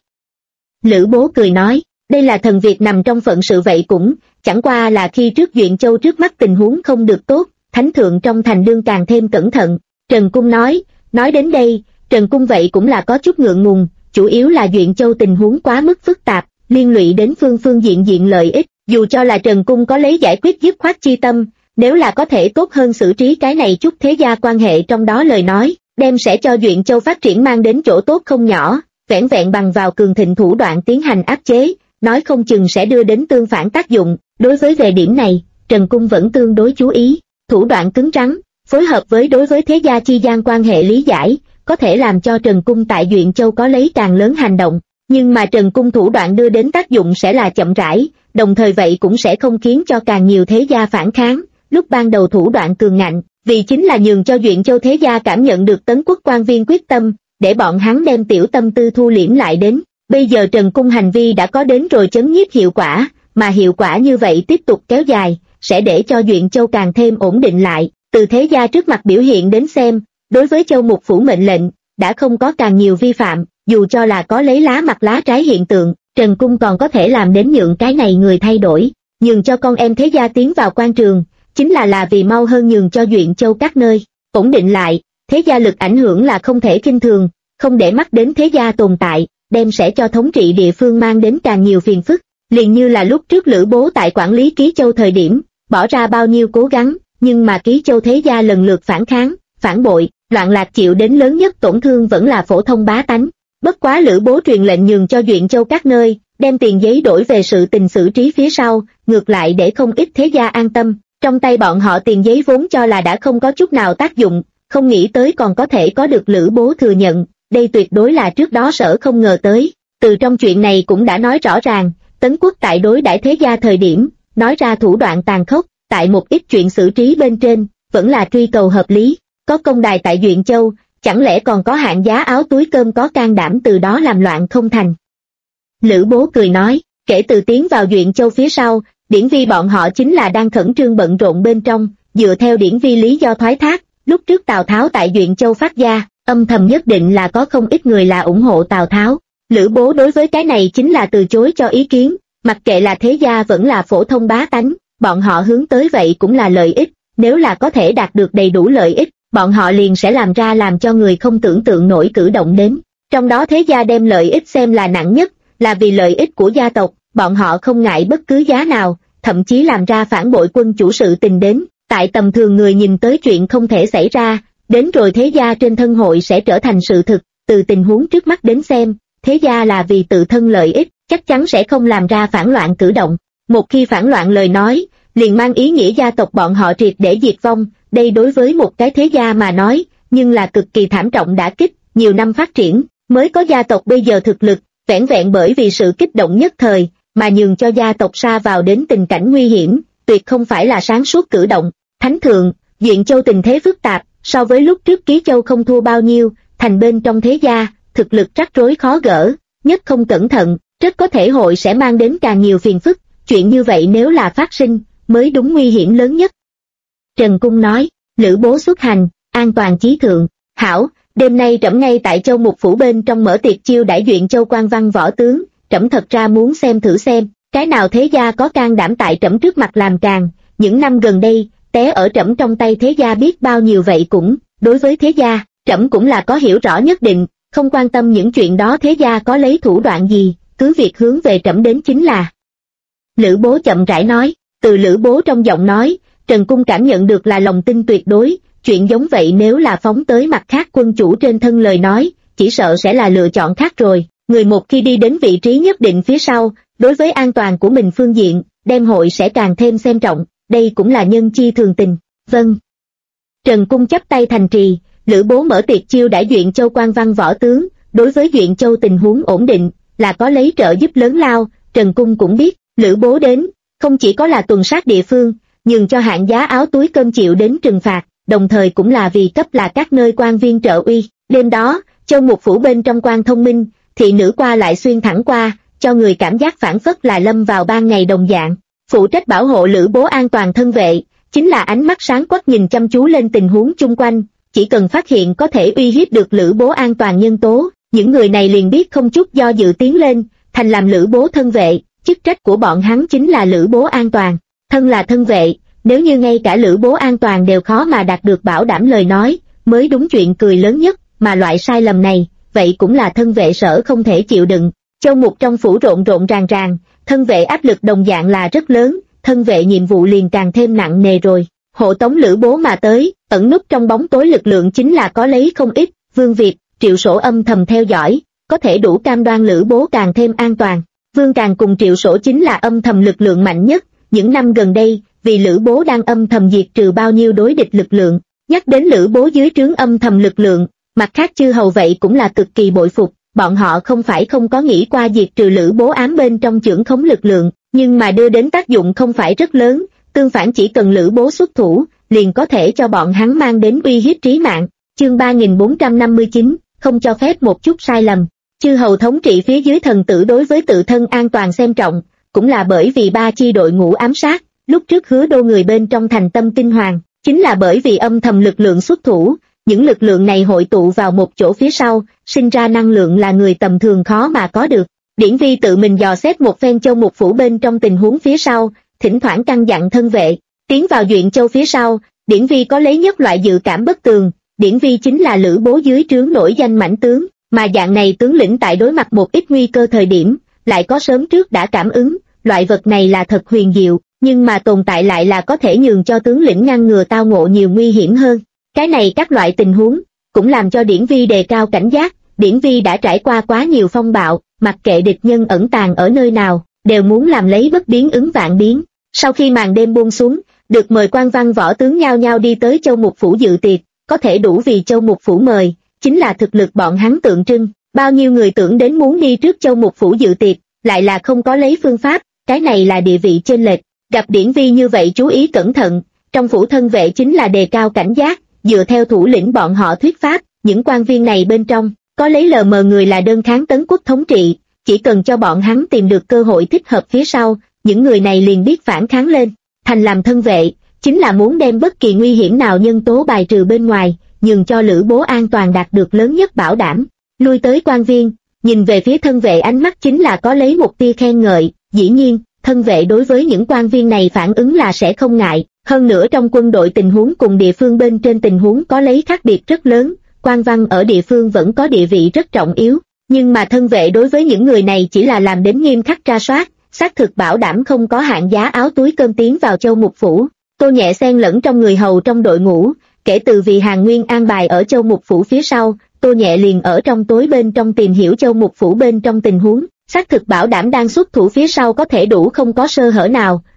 Lữ Bố cười nói, đây là thần việc nằm trong phận sự vậy cũng, chẳng qua là khi trước Duyện Châu trước mắt tình huống không được tốt, thánh thượng trong thành đương càng thêm cẩn thận. Trần Cung nói đến đây, Trần Cung vậy cũng là có chút ngượng ngùng, chủ yếu là Duyện Châu tình huống quá mức phức tạp, liên lụy đến phương diện lợi ích, dù cho là Trần Cung có lấy giải quyết dứt khoát chi tâm, nếu là có thể tốt hơn xử trí cái này chút thế gia quan hệ trong đó lời nói, đem sẽ cho Duyện Châu phát triển mang đến chỗ tốt không nhỏ, vẻn vẹn bằng vào cường thịnh thủ đoạn tiến hành áp chế, nói không chừng sẽ đưa đến tương phản tác dụng. Đối với về điểm này, Trần Cung vẫn tương đối chú ý, thủ đoạn cứng rắn, phối hợp với đối với thế gia chi gian quan hệ lý giải, có thể làm cho Trần Cung tại Duyện Châu có lấy càng lớn hành động, nhưng mà Trần Cung thủ đoạn đưa đến tác dụng sẽ là chậm rãi, đồng thời vậy cũng sẽ không khiến cho càng nhiều thế gia phản kháng, lúc ban đầu thủ đoạn cường ngạnh, vì chính là nhường cho Duyện Châu thế gia cảm nhận được Tấn Quốc quan viên quyết tâm, để bọn hắn đem tiểu tâm tư thu liễm lại đến. Bây giờ Trần Cung hành vi đã có đến rồi chấn nhiếp hiệu quả, mà hiệu quả như vậy tiếp tục kéo dài, sẽ để cho Duyện Châu càng thêm ổn định lại. Từ thế gia trước mặt biểu hiện đến xem, đối với Châu Mục Phủ mệnh lệnh, đã không có càng nhiều vi phạm, dù cho là có lấy lá mặt lá trái hiện tượng, Trần Cung còn có thể làm đến nhượng cái này người thay đổi, nhường cho con em thế gia tiến vào quan trường, chính là vì mau hơn nhường cho Duyện Châu các nơi, ổn định lại, thế gia lực ảnh hưởng là không thể khinh thường, không để mắt đến thế gia tồn tại, đem sẽ cho thống trị địa phương mang đến càng nhiều phiền phức, liền như là lúc trước Lữ Bố tại quản lý Ký Châu thời điểm, bỏ ra bao nhiêu cố gắng, nhưng mà Ký Châu thế gia lần lượt phản kháng, phản bội, loạn lạc chịu đến lớn nhất tổn thương vẫn là phổ thông bá tánh. Bất quá Lữ Bố truyền lệnh nhường cho Duyện Châu các nơi, đem tiền giấy đổi về sự tình xử trí phía sau, ngược lại để không ít thế gia an tâm, trong tay bọn họ tiền giấy vốn cho là đã không có chút nào tác dụng, không nghĩ tới còn có thể có được Lữ Bố thừa nhận, đây tuyệt đối là trước đó Sở không ngờ tới. Từ trong chuyện này cũng đã nói rõ ràng, Tấn Quốc tại đối đãi thế gia thời điểm, nói ra thủ đoạn tàn khốc, tại một ít chuyện xử trí bên trên, vẫn là truy cầu hợp lý, có công đài tại Duyện Châu, chẳng lẽ còn có hạng giá áo túi cơm có can đảm từ đó làm loạn không thành. Lữ Bố cười nói, kể từ tiến vào Duyện Châu phía sau, điển vi bọn họ chính là đang khẩn trương bận rộn bên trong, dựa theo điển vi lý do thoái thác, lúc trước Tào Tháo tại Duyện Châu phát gia, âm thầm nhất định là có không ít người là ủng hộ Tào Tháo. Lữ Bố đối với cái này chính là từ chối cho ý kiến, mặc kệ là thế gia vẫn là phổ thông bá tánh, bọn họ hướng tới vậy cũng là lợi ích, nếu là có thể đạt được đầy đủ lợi ích, bọn họ liền sẽ làm ra làm cho người không tưởng tượng nổi cử động đến. Trong đó thế gia đem lợi ích xem là nặng nhất, là vì lợi ích của gia tộc, bọn họ không ngại bất cứ giá nào, thậm chí làm ra phản bội quân chủ sự tình đến, tại tầm thường người nhìn tới chuyện không thể xảy ra, đến rồi thế gia trên thân hội sẽ trở thành sự thực, từ tình huống trước mắt đến xem, thế gia là vì tự thân lợi ích, chắc chắn sẽ không làm ra phản loạn cử động, một khi phản loạn lời nói, liền mang ý nghĩa gia tộc bọn họ triệt để diệt vong. Đây đối với một cái thế gia mà nói, nhưng là cực kỳ thảm trọng đả kích. Nhiều năm phát triển, mới có gia tộc bây giờ thực lực, vẻn vẹn bởi vì sự kích động nhất thời, mà nhường cho gia tộc sa vào đến tình cảnh nguy hiểm, tuyệt không phải là sáng suốt cử động. Thánh thượng, Duyện Châu tình thế phức tạp, so với lúc trước Ký Châu không thua bao nhiêu, thành bên trong thế gia, thực lực rắc rối khó gỡ, nhất không cẩn thận, rất có thể hội sẽ mang đến càng nhiều phiền phức, chuyện như vậy nếu là phát sinh, mới đúng nguy hiểm lớn nhất. Trần Cung nói, Lữ bố xuất hành, an toàn chí thượng, hảo, đêm nay trẫm ngay tại Châu Mục Phủ bên trong mở tiệc chiêu đãi Duyện Châu quan văn võ tướng, trẫm thật ra muốn xem thử xem, cái nào thế gia có can đảm tại trẫm trước mặt làm càng, những năm gần đây, té ở trẫm trong tay thế gia biết bao nhiêu vậy cũng, đối với thế gia, trẫm cũng là có hiểu rõ nhất định, không quan tâm những chuyện đó thế gia có lấy thủ đoạn gì, cứ việc hướng về trẫm đến chính là. Lữ bố chậm rãi nói, từ Lữ bố trong giọng nói, Trần Cung cảm nhận được là lòng tin tuyệt đối, chuyện giống vậy nếu là phóng tới mặt khác quân chủ trên thân lời nói, chỉ sợ sẽ là lựa chọn khác rồi. Người một khi đi đến vị trí nhất định phía sau, đối với an toàn của mình phương diện, đem hội sẽ càng thêm xem trọng, đây cũng là nhân chi thường tình. Vâng. Trần Cung chắp tay thành trì, Lữ bố mở tiệc chiêu đãi Duyện Châu quan văn võ tướng, đối với Duyện Châu tình huống ổn định, là có lấy trợ giúp lớn lao. Trần Cung cũng biết, Lữ bố đến, không chỉ có là tuần sát địa phương, nhường cho hạng giá áo túi cơm chịu đến trừng phạt, đồng thời cũng là vì cấp là các nơi quan viên trợ uy. Đêm đó, Châu Mục Phủ bên trong quan thông minh, thị nữ qua lại xuyên thẳng qua, cho người cảm giác phản phất là lâm vào ban ngày đồng dạng. Phụ trách bảo hộ Lữ bố an toàn thân vệ, chính là ánh mắt sáng quắc nhìn chăm chú lên tình huống chung quanh, chỉ cần phát hiện có thể uy hiếp được Lữ bố an toàn nhân tố, những người này liền biết không chút do dự tiến lên, thành làm Lữ bố thân vệ, chức trách của bọn hắn chính là Lữ bố an toàn. Thân là thân vệ, nếu như ngay cả Lữ bố an toàn đều khó mà đạt được bảo đảm lời nói, mới đúng chuyện cười lớn nhất, mà loại sai lầm này, vậy cũng là thân vệ sở không thể chịu đựng. Châu Mục trong phủ rộn rộn ràng ràng, thân vệ áp lực đồng dạng là rất lớn, thân vệ nhiệm vụ liền càng thêm nặng nề rồi. Hộ tống Lữ bố mà tới, ẩn núp trong bóng tối lực lượng chính là có lấy không ít, Vương Việt, Triệu Sổ âm thầm theo dõi, có thể đủ cam đoan Lữ bố càng thêm an toàn. Vương Càng cùng Triệu Sổ chính là âm thầm lực lượng mạnh nhất, những năm gần đây, vì Lữ bố đang âm thầm diệt trừ bao nhiêu đối địch lực lượng. Nhắc đến Lữ bố dưới trướng âm thầm lực lượng, mặt khác chư hầu vậy cũng là cực kỳ bội phục, bọn họ không phải không có nghĩ qua diệt trừ Lữ bố ám bên trong chưởng khống lực lượng, nhưng mà đưa đến tác dụng không phải rất lớn, tương phản chỉ cần Lữ bố xuất thủ, liền có thể cho bọn hắn mang đến uy hiếp trí mạng. Chương 3459, không cho phép một chút sai lầm. Chư hầu thống trị phía dưới thần tử đối với tự thân an toàn xem trọng, cũng là bởi vì ba chi đội ngũ ám sát, lúc trước Hứa Đô người bên trong thành tâm kinh hoàng, chính là bởi vì âm thầm lực lượng xuất thủ, những lực lượng này hội tụ vào một chỗ phía sau, sinh ra năng lượng là người tầm thường khó mà có được. Điển Vi tự mình dò xét một phen Châu Mục Phủ bên trong tình huống phía sau, thỉnh thoảng căn dặn thân vệ, tiến vào Duyện Châu phía sau, Điển Vi có lấy nhất loại dự cảm bất tường, Điển Vi chính là Lữ bố dưới trướng nổi danh mãnh tướng, mà dạng này tướng lĩnh tại đối mặt một ít nguy cơ thời điểm, lại có sớm trước đã cảm ứng, loại vật này là thật huyền diệu, nhưng mà tồn tại lại là có thể nhường cho tướng lĩnh ngăn ngừa tao ngộ nhiều nguy hiểm hơn. Cái này các loại tình huống, cũng làm cho Điển Vi đề cao cảnh giác, Điển Vi đã trải qua quá nhiều phong bạo, mặc kệ địch nhân ẩn tàng ở nơi nào, đều muốn làm lấy bất biến ứng vạn biến. Sau khi màn đêm buông xuống, được mời quan văn võ tướng nhao nhao đi tới Châu Mục Phủ dự tiệc, có thể đủ vì Châu Mục Phủ mời, chính là thực lực bọn hắn tượng trưng, bao nhiêu người tưởng đến muốn đi trước Châu Mục Phủ dự tiệc, lại là không có lấy phương pháp, cái này là địa vị chênh lệch. Gặp Điển Vi như vậy chú ý cẩn thận, trong phủ thân vệ chính là đề cao cảnh giác, dựa theo thủ lĩnh bọn họ thuyết pháp, những quan viên này bên trong, có lấy lờ mờ người là đơn kháng Tấn Quốc thống trị, chỉ cần cho bọn hắn tìm được cơ hội thích hợp phía sau, những người này liền biết phản kháng lên. Thành làm thân vệ, chính là muốn đem bất kỳ nguy hiểm nào nhân tố bài trừ bên ngoài, nhường cho Lữ bố an toàn đạt được lớn nhất bảo đảm. Lui tới quan viên, nhìn về phía thân vệ ánh mắt chính là có lấy một tia khen ngợi, dĩ nhiên, thân vệ đối với những quan viên này phản ứng là sẽ không ngại, hơn nữa trong quân đội tình huống cùng địa phương bên trên tình huống có lấy khác biệt rất lớn, quan văn ở địa phương vẫn có địa vị rất trọng yếu, nhưng mà thân vệ đối với những người này chỉ là làm đến nghiêm khắc tra soát, xác thực bảo đảm không có hạng giá áo túi cơm tiến vào Châu Mục Phủ. Tô Nhẹ xen lẫn trong người hầu trong đội ngũ, kể từ vì Hàn Nguyên an bài ở Châu Mục Phủ phía sau, Tô Nhẹ liền ở trong tối bên trong tìm hiểu Châu Mục Phủ bên trong tình huống, xác thực bảo đảm đang xuất thủ phía sau có thể đủ không có sơ hở nào,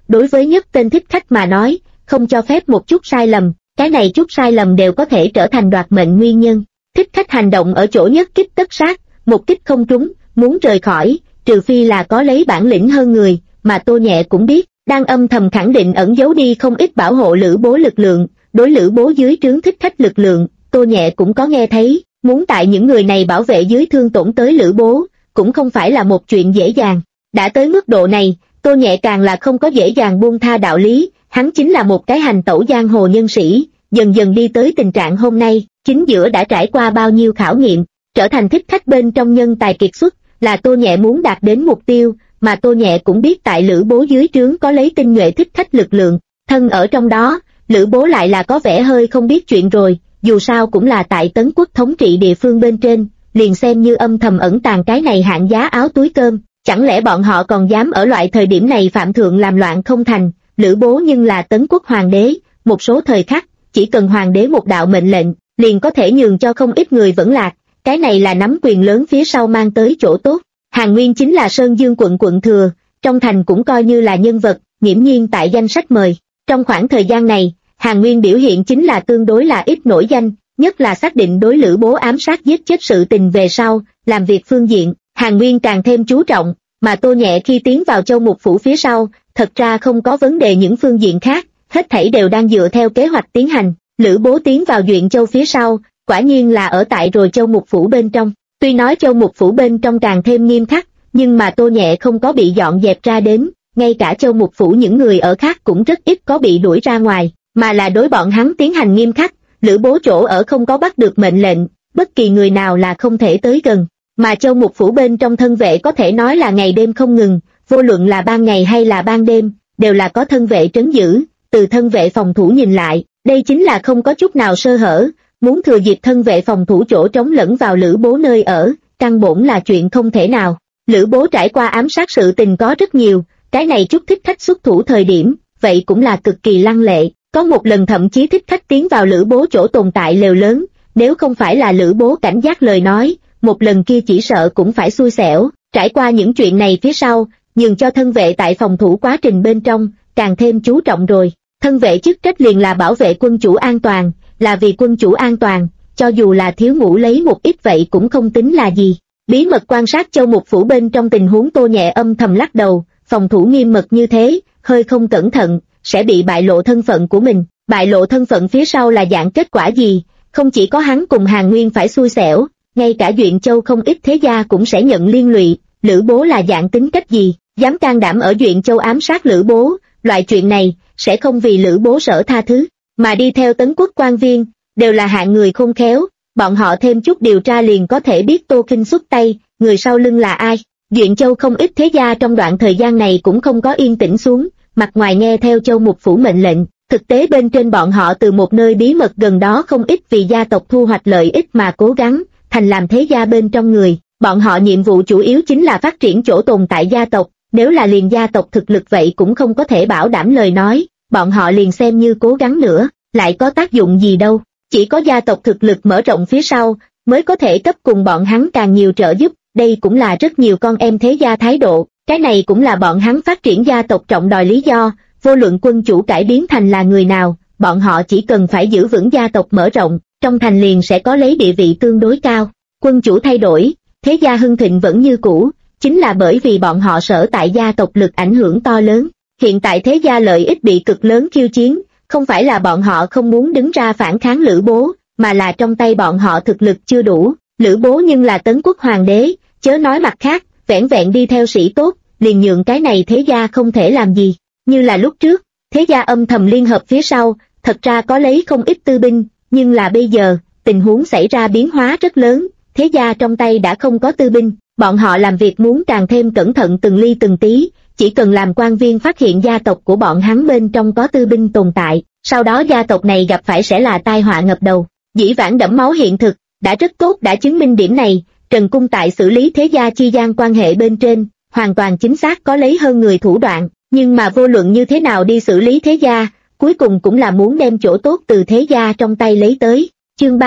đối với nhất tên thích khách mà nói, không cho phép một chút sai lầm, cái này chút sai lầm đều có thể trở thành đoạt mệnh nguyên nhân. Thích khách hành động ở chỗ nhất kích tất sát, một kích không trúng, muốn rời khỏi, trừ phi là có lấy bản lĩnh hơn người, mà Tô Nhẹ cũng biết, đang âm thầm khẳng định ẩn giấu đi không ít bảo hộ Lữ Bố lực lượng, đối Lữ Bố dưới trướng thích khách lực lượng, Tô Nhẹ cũng có nghe thấy, muốn tại những người này bảo vệ dưới thương tổn tới Lữ Bố, cũng không phải là một chuyện dễ dàng. Đã tới mức độ này, Tô Nhẹ càng là không có dễ dàng buông tha đạo lý, hắn chính là một cái hành tẩu giang hồ nhân sĩ, dần dần đi tới tình trạng hôm nay, chính giữa đã trải qua bao nhiêu khảo nghiệm, trở thành thích khách bên trong nhân tài kiệt xuất, là Tô Nhẹ muốn đạt đến mục tiêu, mà Tô Nhẹ cũng biết tại Lữ Bố dưới trướng có lấy tinh nhuệ thích khách lực lượng, thân ở trong đó, Lữ Bố lại là có vẻ hơi không biết chuyện rồi, dù sao cũng là tại Tấn Quốc thống trị địa phương bên trên, liền xem như âm thầm ẩn tàng cái này hạng giá áo túi cơm, chẳng lẽ bọn họ còn dám ở loại thời điểm này phạm thượng làm loạn không thành. Lữ Bố nhưng là Tấn Quốc hoàng đế, một số thời khắc, chỉ cần hoàng đế một đạo mệnh lệnh, liền có thể nhường cho không ít người vẫn lạc, cái này là nắm quyền lớn phía sau mang tới chỗ tốt. Hàn Nguyên chính là Sơn Dương quận quận thừa, trong thành cũng coi như là nhân vật, nghiễm nhiên tại danh sách mời. Trong khoảng thời gian này, Hàn Nguyên biểu hiện chính là tương đối là ít nổi danh, nhất là xác định đối Lữ Bố ám sát giết chết sự tình về sau, làm việc phương diện, Hàn Nguyên càng thêm chú trọng, mà Tô Nhẹ khi tiến vào Châu Mục Phủ phía sau, thật ra không có vấn đề những phương diện khác, hết thảy đều đang dựa theo kế hoạch tiến hành. Lữ Bố tiến vào Duyện Châu phía sau, quả nhiên là ở tại rồi Châu Mục Phủ bên trong. Tuy nói Châu Mục Phủ bên trong càng thêm nghiêm khắc, nhưng mà Tô Nhẹ không có bị dọn dẹp ra đến, ngay cả Châu Mục Phủ những người ở khác cũng rất ít có bị đuổi ra ngoài, mà là đối bọn hắn tiến hành nghiêm khắc. Lữ Bố chỗ ở không có bắt được mệnh lệnh, bất kỳ người nào là không thể tới gần, mà Châu Mục Phủ bên trong thân vệ có thể nói là ngày đêm không ngừng, vô luận là ban ngày hay là ban đêm, đều là có thân vệ trấn giữ, từ thân vệ phòng thủ nhìn lại, đây chính là không có chút nào sơ hở, muốn thừa dịp thân vệ phòng thủ chỗ trống lẫn vào Lữ Bố nơi ở, căn bổn là chuyện không thể nào. Lữ Bố trải qua ám sát sự tình có rất nhiều, cái này chút thích khách xuất thủ thời điểm, vậy cũng là cực kỳ lăng lệ, có một lần thậm chí thích khách tiến vào Lữ Bố chỗ tồn tại lều lớn, nếu không phải là Lữ Bố cảnh giác lời nói, một lần kia chỉ sợ cũng phải xui xẻo. Trải qua những chuyện này phía sau, nhường cho thân vệ tại phòng thủ quá trình bên trong, càng thêm chú trọng rồi. Thân vệ chức trách liền là bảo vệ quân chủ an toàn, là vì quân chủ an toàn, cho dù là thiếu ngủ lấy một ít vậy cũng không tính là gì. Bí mật quan sát Châu Mục Phủ bên trong tình huống Tô Nhẹ âm thầm lắc đầu, phòng thủ nghiêm mật như thế, hơi không cẩn thận, sẽ bị bại lộ thân phận của mình. Bại lộ thân phận phía sau là dạng kết quả gì, không chỉ có hắn cùng Hàn Nguyên phải xui xẻo, ngay cả Duyện Châu không ít thế gia cũng sẽ nhận liên lụy. Lữ Bố là dạng tính cách gì, dám can đảm ở Duyện Châu ám sát Lữ Bố, loại chuyện này, sẽ không vì Lữ Bố sở tha thứ, mà đi theo Tấn Quốc quan viên, đều là hạng người khôn khéo, bọn họ thêm chút điều tra liền có thể biết Tô Kinh xuất tay, người sau lưng là ai. Duyện Châu không ít thế gia trong đoạn thời gian này cũng không có yên tĩnh xuống, mặt ngoài nghe theo Châu Mục Phủ mệnh lệnh, thực tế bên trên bọn họ từ một nơi bí mật gần đó không ít vì gia tộc thu hoạch lợi ích mà cố gắng, thành làm thế gia bên trong người. Bọn họ nhiệm vụ chủ yếu chính là phát triển chỗ tồn tại gia tộc, nếu là liền gia tộc thực lực vậy cũng không có thể bảo đảm lời nói, bọn họ liền xem như cố gắng nữa, lại có tác dụng gì đâu, chỉ có gia tộc thực lực mở rộng phía sau, mới có thể cấp cùng bọn hắn càng nhiều trợ giúp, đây cũng là rất nhiều con em thế gia thái độ, cái này cũng là bọn hắn phát triển gia tộc trọng đòi lý do, vô luận quân chủ cải biến thành là người nào, bọn họ chỉ cần phải giữ vững gia tộc mở rộng, trong thành liền sẽ có lấy địa vị tương đối cao, quân chủ thay đổi, thế gia hưng thịnh vẫn như cũ, chính là bởi vì bọn họ sở tại gia tộc lực ảnh hưởng to lớn. Hiện tại thế gia lợi ích bị cực lớn khiêu chiến, không phải là bọn họ không muốn đứng ra phản kháng Lữ Bố, mà là trong tay bọn họ thực lực chưa đủ. Lữ Bố nhưng là Tấn Quốc hoàng đế, chớ nói mặt khác, vẻn vẹn đi theo sĩ tốt, liền nhượng cái này thế gia không thể làm gì. Như là lúc trước, thế gia âm thầm liên hợp phía sau, thật ra có lấy không ít tư binh, nhưng là bây giờ, tình huống xảy ra biến hóa rất lớn, thế gia trong tay đã không có tư binh, bọn họ làm việc muốn càng thêm cẩn thận từng ly từng tí, chỉ cần làm quan viên phát hiện gia tộc của bọn hắn bên trong có tư binh tồn tại, sau đó gia tộc này gặp phải sẽ là tai họa ngập đầu. Dĩ vãng đẫm máu hiện thực, đã rất tốt đã chứng minh điểm này, Trần Cung tại xử lý thế gia chi gian quan hệ bên trên, hoàn toàn chính xác có lấy hơn người thủ đoạn, nhưng mà vô luận như thế nào đi xử lý thế gia, cuối cùng cũng là muốn đem chỗ tốt từ thế gia trong tay lấy tới. Chương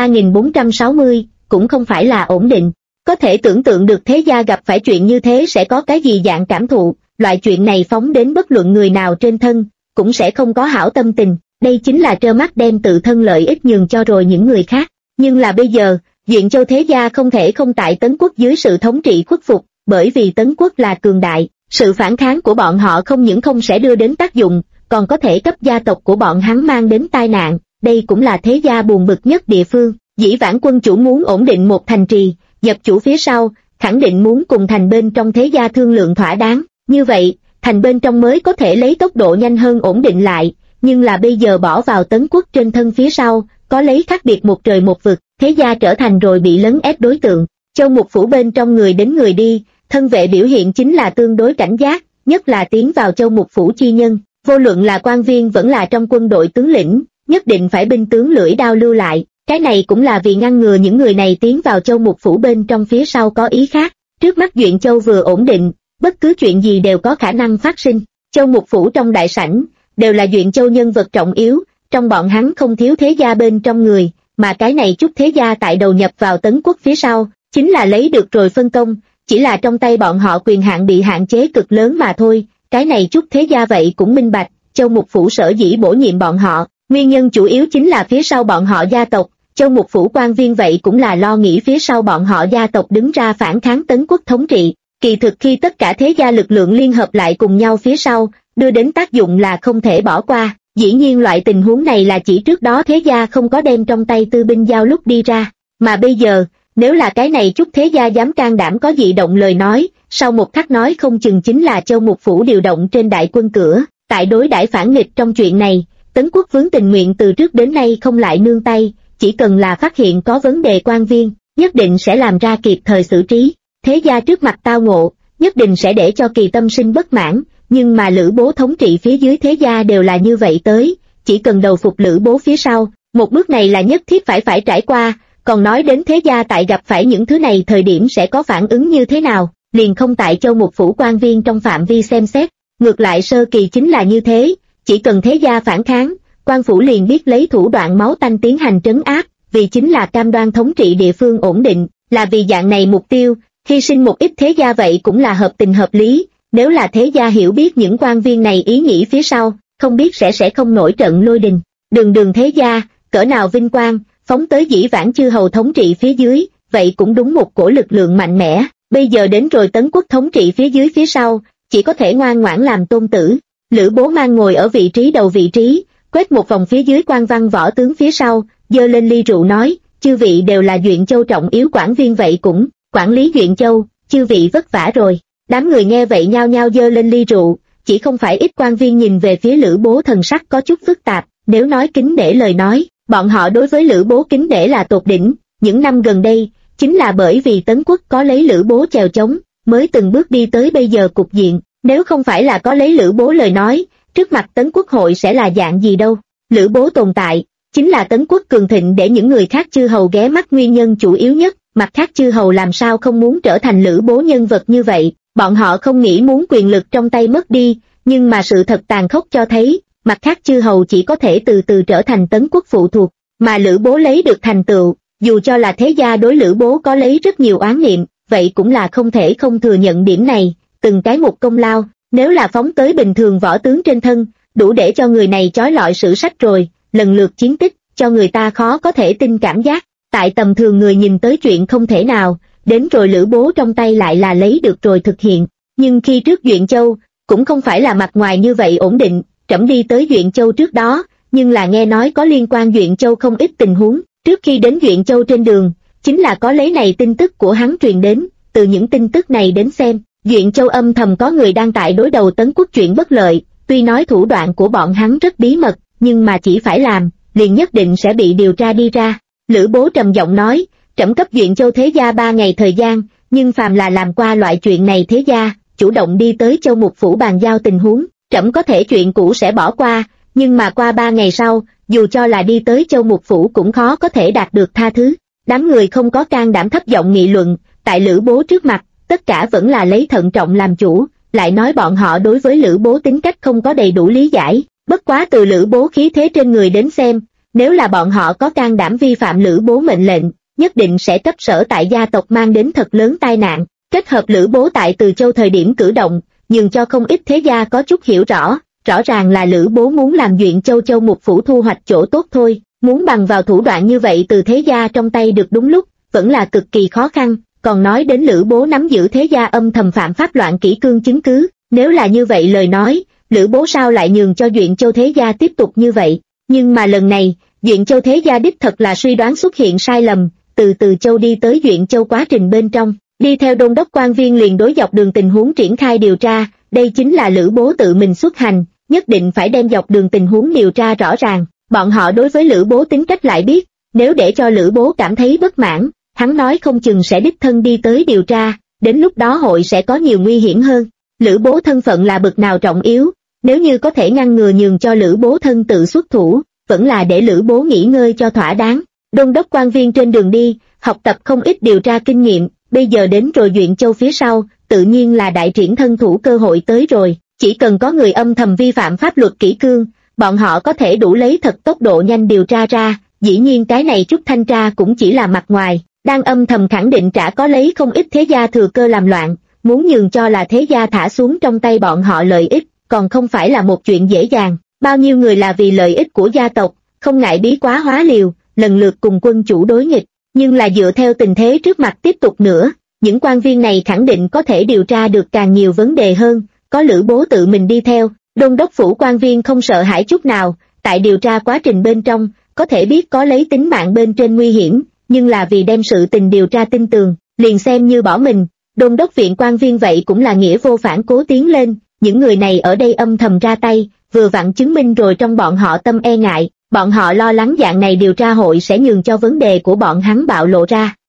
3460, cũng không phải là ổn định. Có thể tưởng tượng được thế gia gặp phải chuyện như thế sẽ có cái gì dạng cảm thụ, loại chuyện này phóng đến bất luận người nào trên thân, cũng sẽ không có hảo tâm tình, đây chính là trơ mắt đem tự thân lợi ích nhường cho rồi những người khác. Nhưng là bây giờ, Duyện Châu thế gia không thể không tại Tấn Quốc dưới sự thống trị khuất phục, bởi vì Tấn Quốc là cường đại, sự phản kháng của bọn họ không những không sẽ đưa đến tác dụng, còn có thể cấp gia tộc của bọn hắn mang đến tai nạn, đây cũng là thế gia buồn bực nhất địa phương. Dĩ vãng quân chủ muốn ổn định một thành trì, nhập chủ phía sau, khẳng định muốn cùng thành bên trong thế gia thương lượng thỏa đáng, như vậy, thành bên trong mới có thể lấy tốc độ nhanh hơn ổn định lại, nhưng là bây giờ bỏ vào Tấn Quốc trên thân phía sau, có lấy khác biệt một trời một vực, thế gia trở thành rồi bị lấn ép đối tượng. Châu Mục Phủ bên trong người đến người đi, thân vệ biểu hiện chính là tương đối cảnh giác, nhất là tiến vào Châu Mục Phủ chi nhân, vô luận là quan viên vẫn là trong quân đội tướng lĩnh, nhất định phải binh tướng lưỡi đao lưu lại, cái này cũng là vì ngăn ngừa những người này tiến vào Châu Mục Phủ bên trong phía sau có ý khác. Trước mắt Duyện Châu vừa ổn định, bất cứ chuyện gì đều có khả năng phát sinh. Châu Mục Phủ trong đại sảnh, đều là Duyện Châu nhân vật trọng yếu, trong bọn hắn không thiếu thế gia bên trong người, mà cái này chút thế gia tại đầu nhập vào Tấn Quốc phía sau, chính là lấy được rồi phân công, chỉ là trong tay bọn họ quyền hạn bị hạn chế cực lớn mà thôi, cái này chút thế gia vậy cũng minh bạch, Châu Mục Phủ sở dĩ bổ nhiệm bọn họ, nguyên nhân chủ yếu chính là phía sau bọn họ gia tộc, Châu Mục Phủ quan viên vậy cũng là lo nghĩ phía sau bọn họ gia tộc đứng ra phản kháng Tấn Quốc thống trị. Kỳ thực khi tất cả thế gia lực lượng liên hợp lại cùng nhau phía sau, đưa đến tác dụng là không thể bỏ qua. Dĩ nhiên loại tình huống này là chỉ trước đó thế gia không có đem trong tay tư binh giao lúc đi ra, mà bây giờ, nếu là cái này chút thế gia dám can đảm có dị động lời nói, sau một khắc nói không chừng chính là Châu Mục Phủ điều động trên đại quân cửa, tại đối đãi phản nghịch trong chuyện này, Tấn Quốc vướng tình nguyện từ trước đến nay không lại nương tay, chỉ cần là phát hiện có vấn đề quan viên, nhất định sẽ làm ra kịp thời xử trí. Thế gia trước mặt tao ngộ, nhất định sẽ để cho Kỳ tâm sinh bất mãn, nhưng mà Lữ Bố thống trị phía dưới thế gia đều là như vậy tới, chỉ cần đầu phục Lữ Bố phía sau, một bước này là nhất thiết phải trải qua, còn nói đến thế gia tại gặp phải những thứ này thời điểm sẽ có phản ứng như thế nào, liền không tại Châu Mục Phủ quan viên trong phạm vi xem xét, ngược lại sơ kỳ chính là như thế, chỉ cần thế gia phản kháng, quan phủ liền biết lấy thủ đoạn máu tanh tiến hành trấn áp, vì chính là cam đoan thống trị địa phương ổn định, là vì dạng này mục tiêu, hy sinh một ít thế gia vậy cũng là hợp tình hợp lý, nếu là thế gia hiểu biết những quan viên này ý nghĩ phía sau, không biết sẽ không nổi trận lôi đình. Đường thế gia, cỡ nào vinh quang, phóng tới dĩ vãng chư hầu thống trị phía dưới, vậy cũng đúng một cổ lực lượng mạnh mẽ, bây giờ đến rồi Tấn Quốc thống trị phía dưới phía sau, chỉ có thể ngoan ngoãn làm tôn tử. Lữ Bố mang ngồi ở vị trí đầu vị trí, quét một vòng phía dưới quan văn võ tướng phía sau, giơ lên ly rượu nói, chư vị đều là Duyện Châu trọng yếu quản viên vậy cũng, quản lý Duyện Châu, chư vị vất vả rồi. Đám người nghe vậy nhao nhao giơ lên ly rượu, chỉ không phải ít quan viên nhìn về phía Lữ Bố thần sắc có chút phức tạp, nếu nói kính nể lời nói, bọn họ đối với Lữ Bố kính nể là tột đỉnh, những năm gần đây, chính là bởi vì Tấn Quốc có lấy Lữ Bố chèo chống, mới từng bước đi tới bây giờ cục diện, nếu không phải là có lấy Lữ Bố lời nói, trước mặt Tấn Quốc hội sẽ là dạng gì đâu. Lữ Bố tồn tại, chính là Tấn Quốc cường thịnh để những người khác chư hầu ghé mắt nguyên nhân chủ yếu nhất, mặt khác chư hầu làm sao không muốn trở thành Lữ Bố nhân vật như vậy, bọn họ không nghĩ muốn quyền lực trong tay mất đi, nhưng mà sự thật tàn khốc cho thấy, mặt khác chư hầu chỉ có thể từ từ trở thành Tấn Quốc phụ thuộc, mà Lữ Bố lấy được thành tựu, dù cho là thế gia đối Lữ Bố có lấy rất nhiều oán niệm, vậy cũng là không thể không thừa nhận điểm này, từng cái một công lao, nếu là phóng tới bình thường võ tướng trên thân, đủ để cho người này chói lọi sử sách rồi, lần lượt chiến tích, cho người ta khó có thể tin cảm giác, tại tầm thường người nhìn tới chuyện không thể nào, đến rồi Lữ Bố trong tay lại là lấy được rồi thực hiện, nhưng khi trước Duyện Châu, cũng không phải là mặt ngoài như vậy ổn định, trẫm đi tới Duyện Châu trước đó, nhưng là nghe nói có liên quan Duyện Châu không ít tình huống, trước khi đến Duyện Châu trên đường, chính là có lấy này tin tức của hắn truyền đến, từ những tin tức này đến xem, Duyện Châu âm thầm có người đang tại đối đầu Tấn Quốc chuyện bất lợi, tuy nói thủ đoạn của bọn hắn rất bí mật, nhưng mà chỉ phải làm, liền nhất định sẽ bị điều tra đi ra. Lữ Bố trầm giọng nói, trẫm cấp Duyện Châu thế gia 3 ngày thời gian, nhưng phàm là làm qua loại chuyện này thế gia, chủ động đi tới Châu Mục Phủ bàn giao tình huống, trẫm có thể chuyện cũ sẽ bỏ qua, nhưng mà qua 3 ngày sau, dù cho là đi tới Châu Mục Phủ cũng khó có thể đạt được tha thứ. Đám người không có can đảm thấp giọng nghị luận, tại Lữ Bố trước mặt, tất cả vẫn là lấy thận trọng làm chủ, lại nói bọn họ đối với Lữ Bố tính cách không có đầy đủ lý giải, bất quá từ Lữ Bố khí thế trên người đến xem, nếu là bọn họ có can đảm vi phạm Lữ Bố mệnh lệnh, nhất định sẽ cấp sở tại gia tộc mang đến thật lớn tai nạn. Kết hợp Lữ Bố tại Từ Châu thời điểm cử động, nhường cho không ít thế gia có chút hiểu rõ ràng là Lữ Bố muốn làm Duyện Châu Châu Mục Phủ thu hoạch chỗ tốt thôi, muốn bằng vào thủ đoạn như vậy từ thế gia trong tay được đúng lúc, vẫn là cực kỳ khó khăn, còn nói đến Lữ Bố nắm giữ thế gia âm thầm phạm pháp loạn kỷ cương chứng cứ, nếu là như vậy lời nói, Lữ Bố sao lại nhường cho Duyện Châu thế gia tiếp tục như vậy, nhưng mà lần này, Duyện Châu thế gia đích thật là suy đoán xuất hiện sai lầm, từ Từ Châu đi tới Duyện Châu quá trình bên trong, đi theo đôn đốc quan viên liền đối dọc đường tình huống triển khai điều tra, đây chính là Lữ Bố tự mình xuất hành, nhất định phải đem dọc đường tình huống điều tra rõ ràng, bọn họ đối với Lữ Bố tính cách lại biết, nếu để cho Lữ Bố cảm thấy bất mãn, hắn nói không chừng sẽ đích thân đi tới điều tra, đến lúc đó hội sẽ có nhiều nguy hiểm hơn. Lữ Bố thân phận là bậc nào trọng yếu, nếu như có thể ngăn ngừa nhường cho Lữ Bố thân tự xuất thủ, vẫn là để Lữ Bố nghỉ ngơi cho thỏa đáng. Đôn đốc quan viên trên đường đi, học tập không ít điều tra kinh nghiệm, bây giờ đến rồi Duyện Châu phía sau, tự nhiên là đại triển thân thủ cơ hội tới rồi, chỉ cần có người âm thầm vi phạm pháp luật kỷ cương, bọn họ có thể đủ lấy thật tốc độ nhanh điều tra ra, dĩ nhiên cái này chút thanh tra cũng chỉ là mặt ngoài, đang âm thầm khẳng định trả có lấy không ít thế gia thừa cơ làm loạn, muốn nhường cho là thế gia thả xuống trong tay bọn họ lợi ích, còn không phải là một chuyện dễ dàng, bao nhiêu người là vì lợi ích của gia tộc, không ngại bí quá hóa liều, lần lượt cùng quân chủ đối nghịch, nhưng là dựa theo tình thế trước mặt tiếp tục nữa, những quan viên này khẳng định có thể điều tra được càng nhiều vấn đề hơn, có Lữ Bố tự mình đi theo, đôn đốc phủ quan viên không sợ hãi chút nào, tại điều tra quá trình bên trong, có thể biết có lấy tính mạng bên trên nguy hiểm, nhưng là vì đem sự tình điều tra tin tường, liền xem như bỏ mình, đôn đốc viện quan viên vậy cũng là nghĩa vô phản cố tiến lên, những người này ở đây âm thầm ra tay, vừa vặn chứng minh rồi trong bọn họ tâm e ngại, bọn họ lo lắng dạng này điều tra hội sẽ nhường cho vấn đề của bọn hắn bạo lộ ra,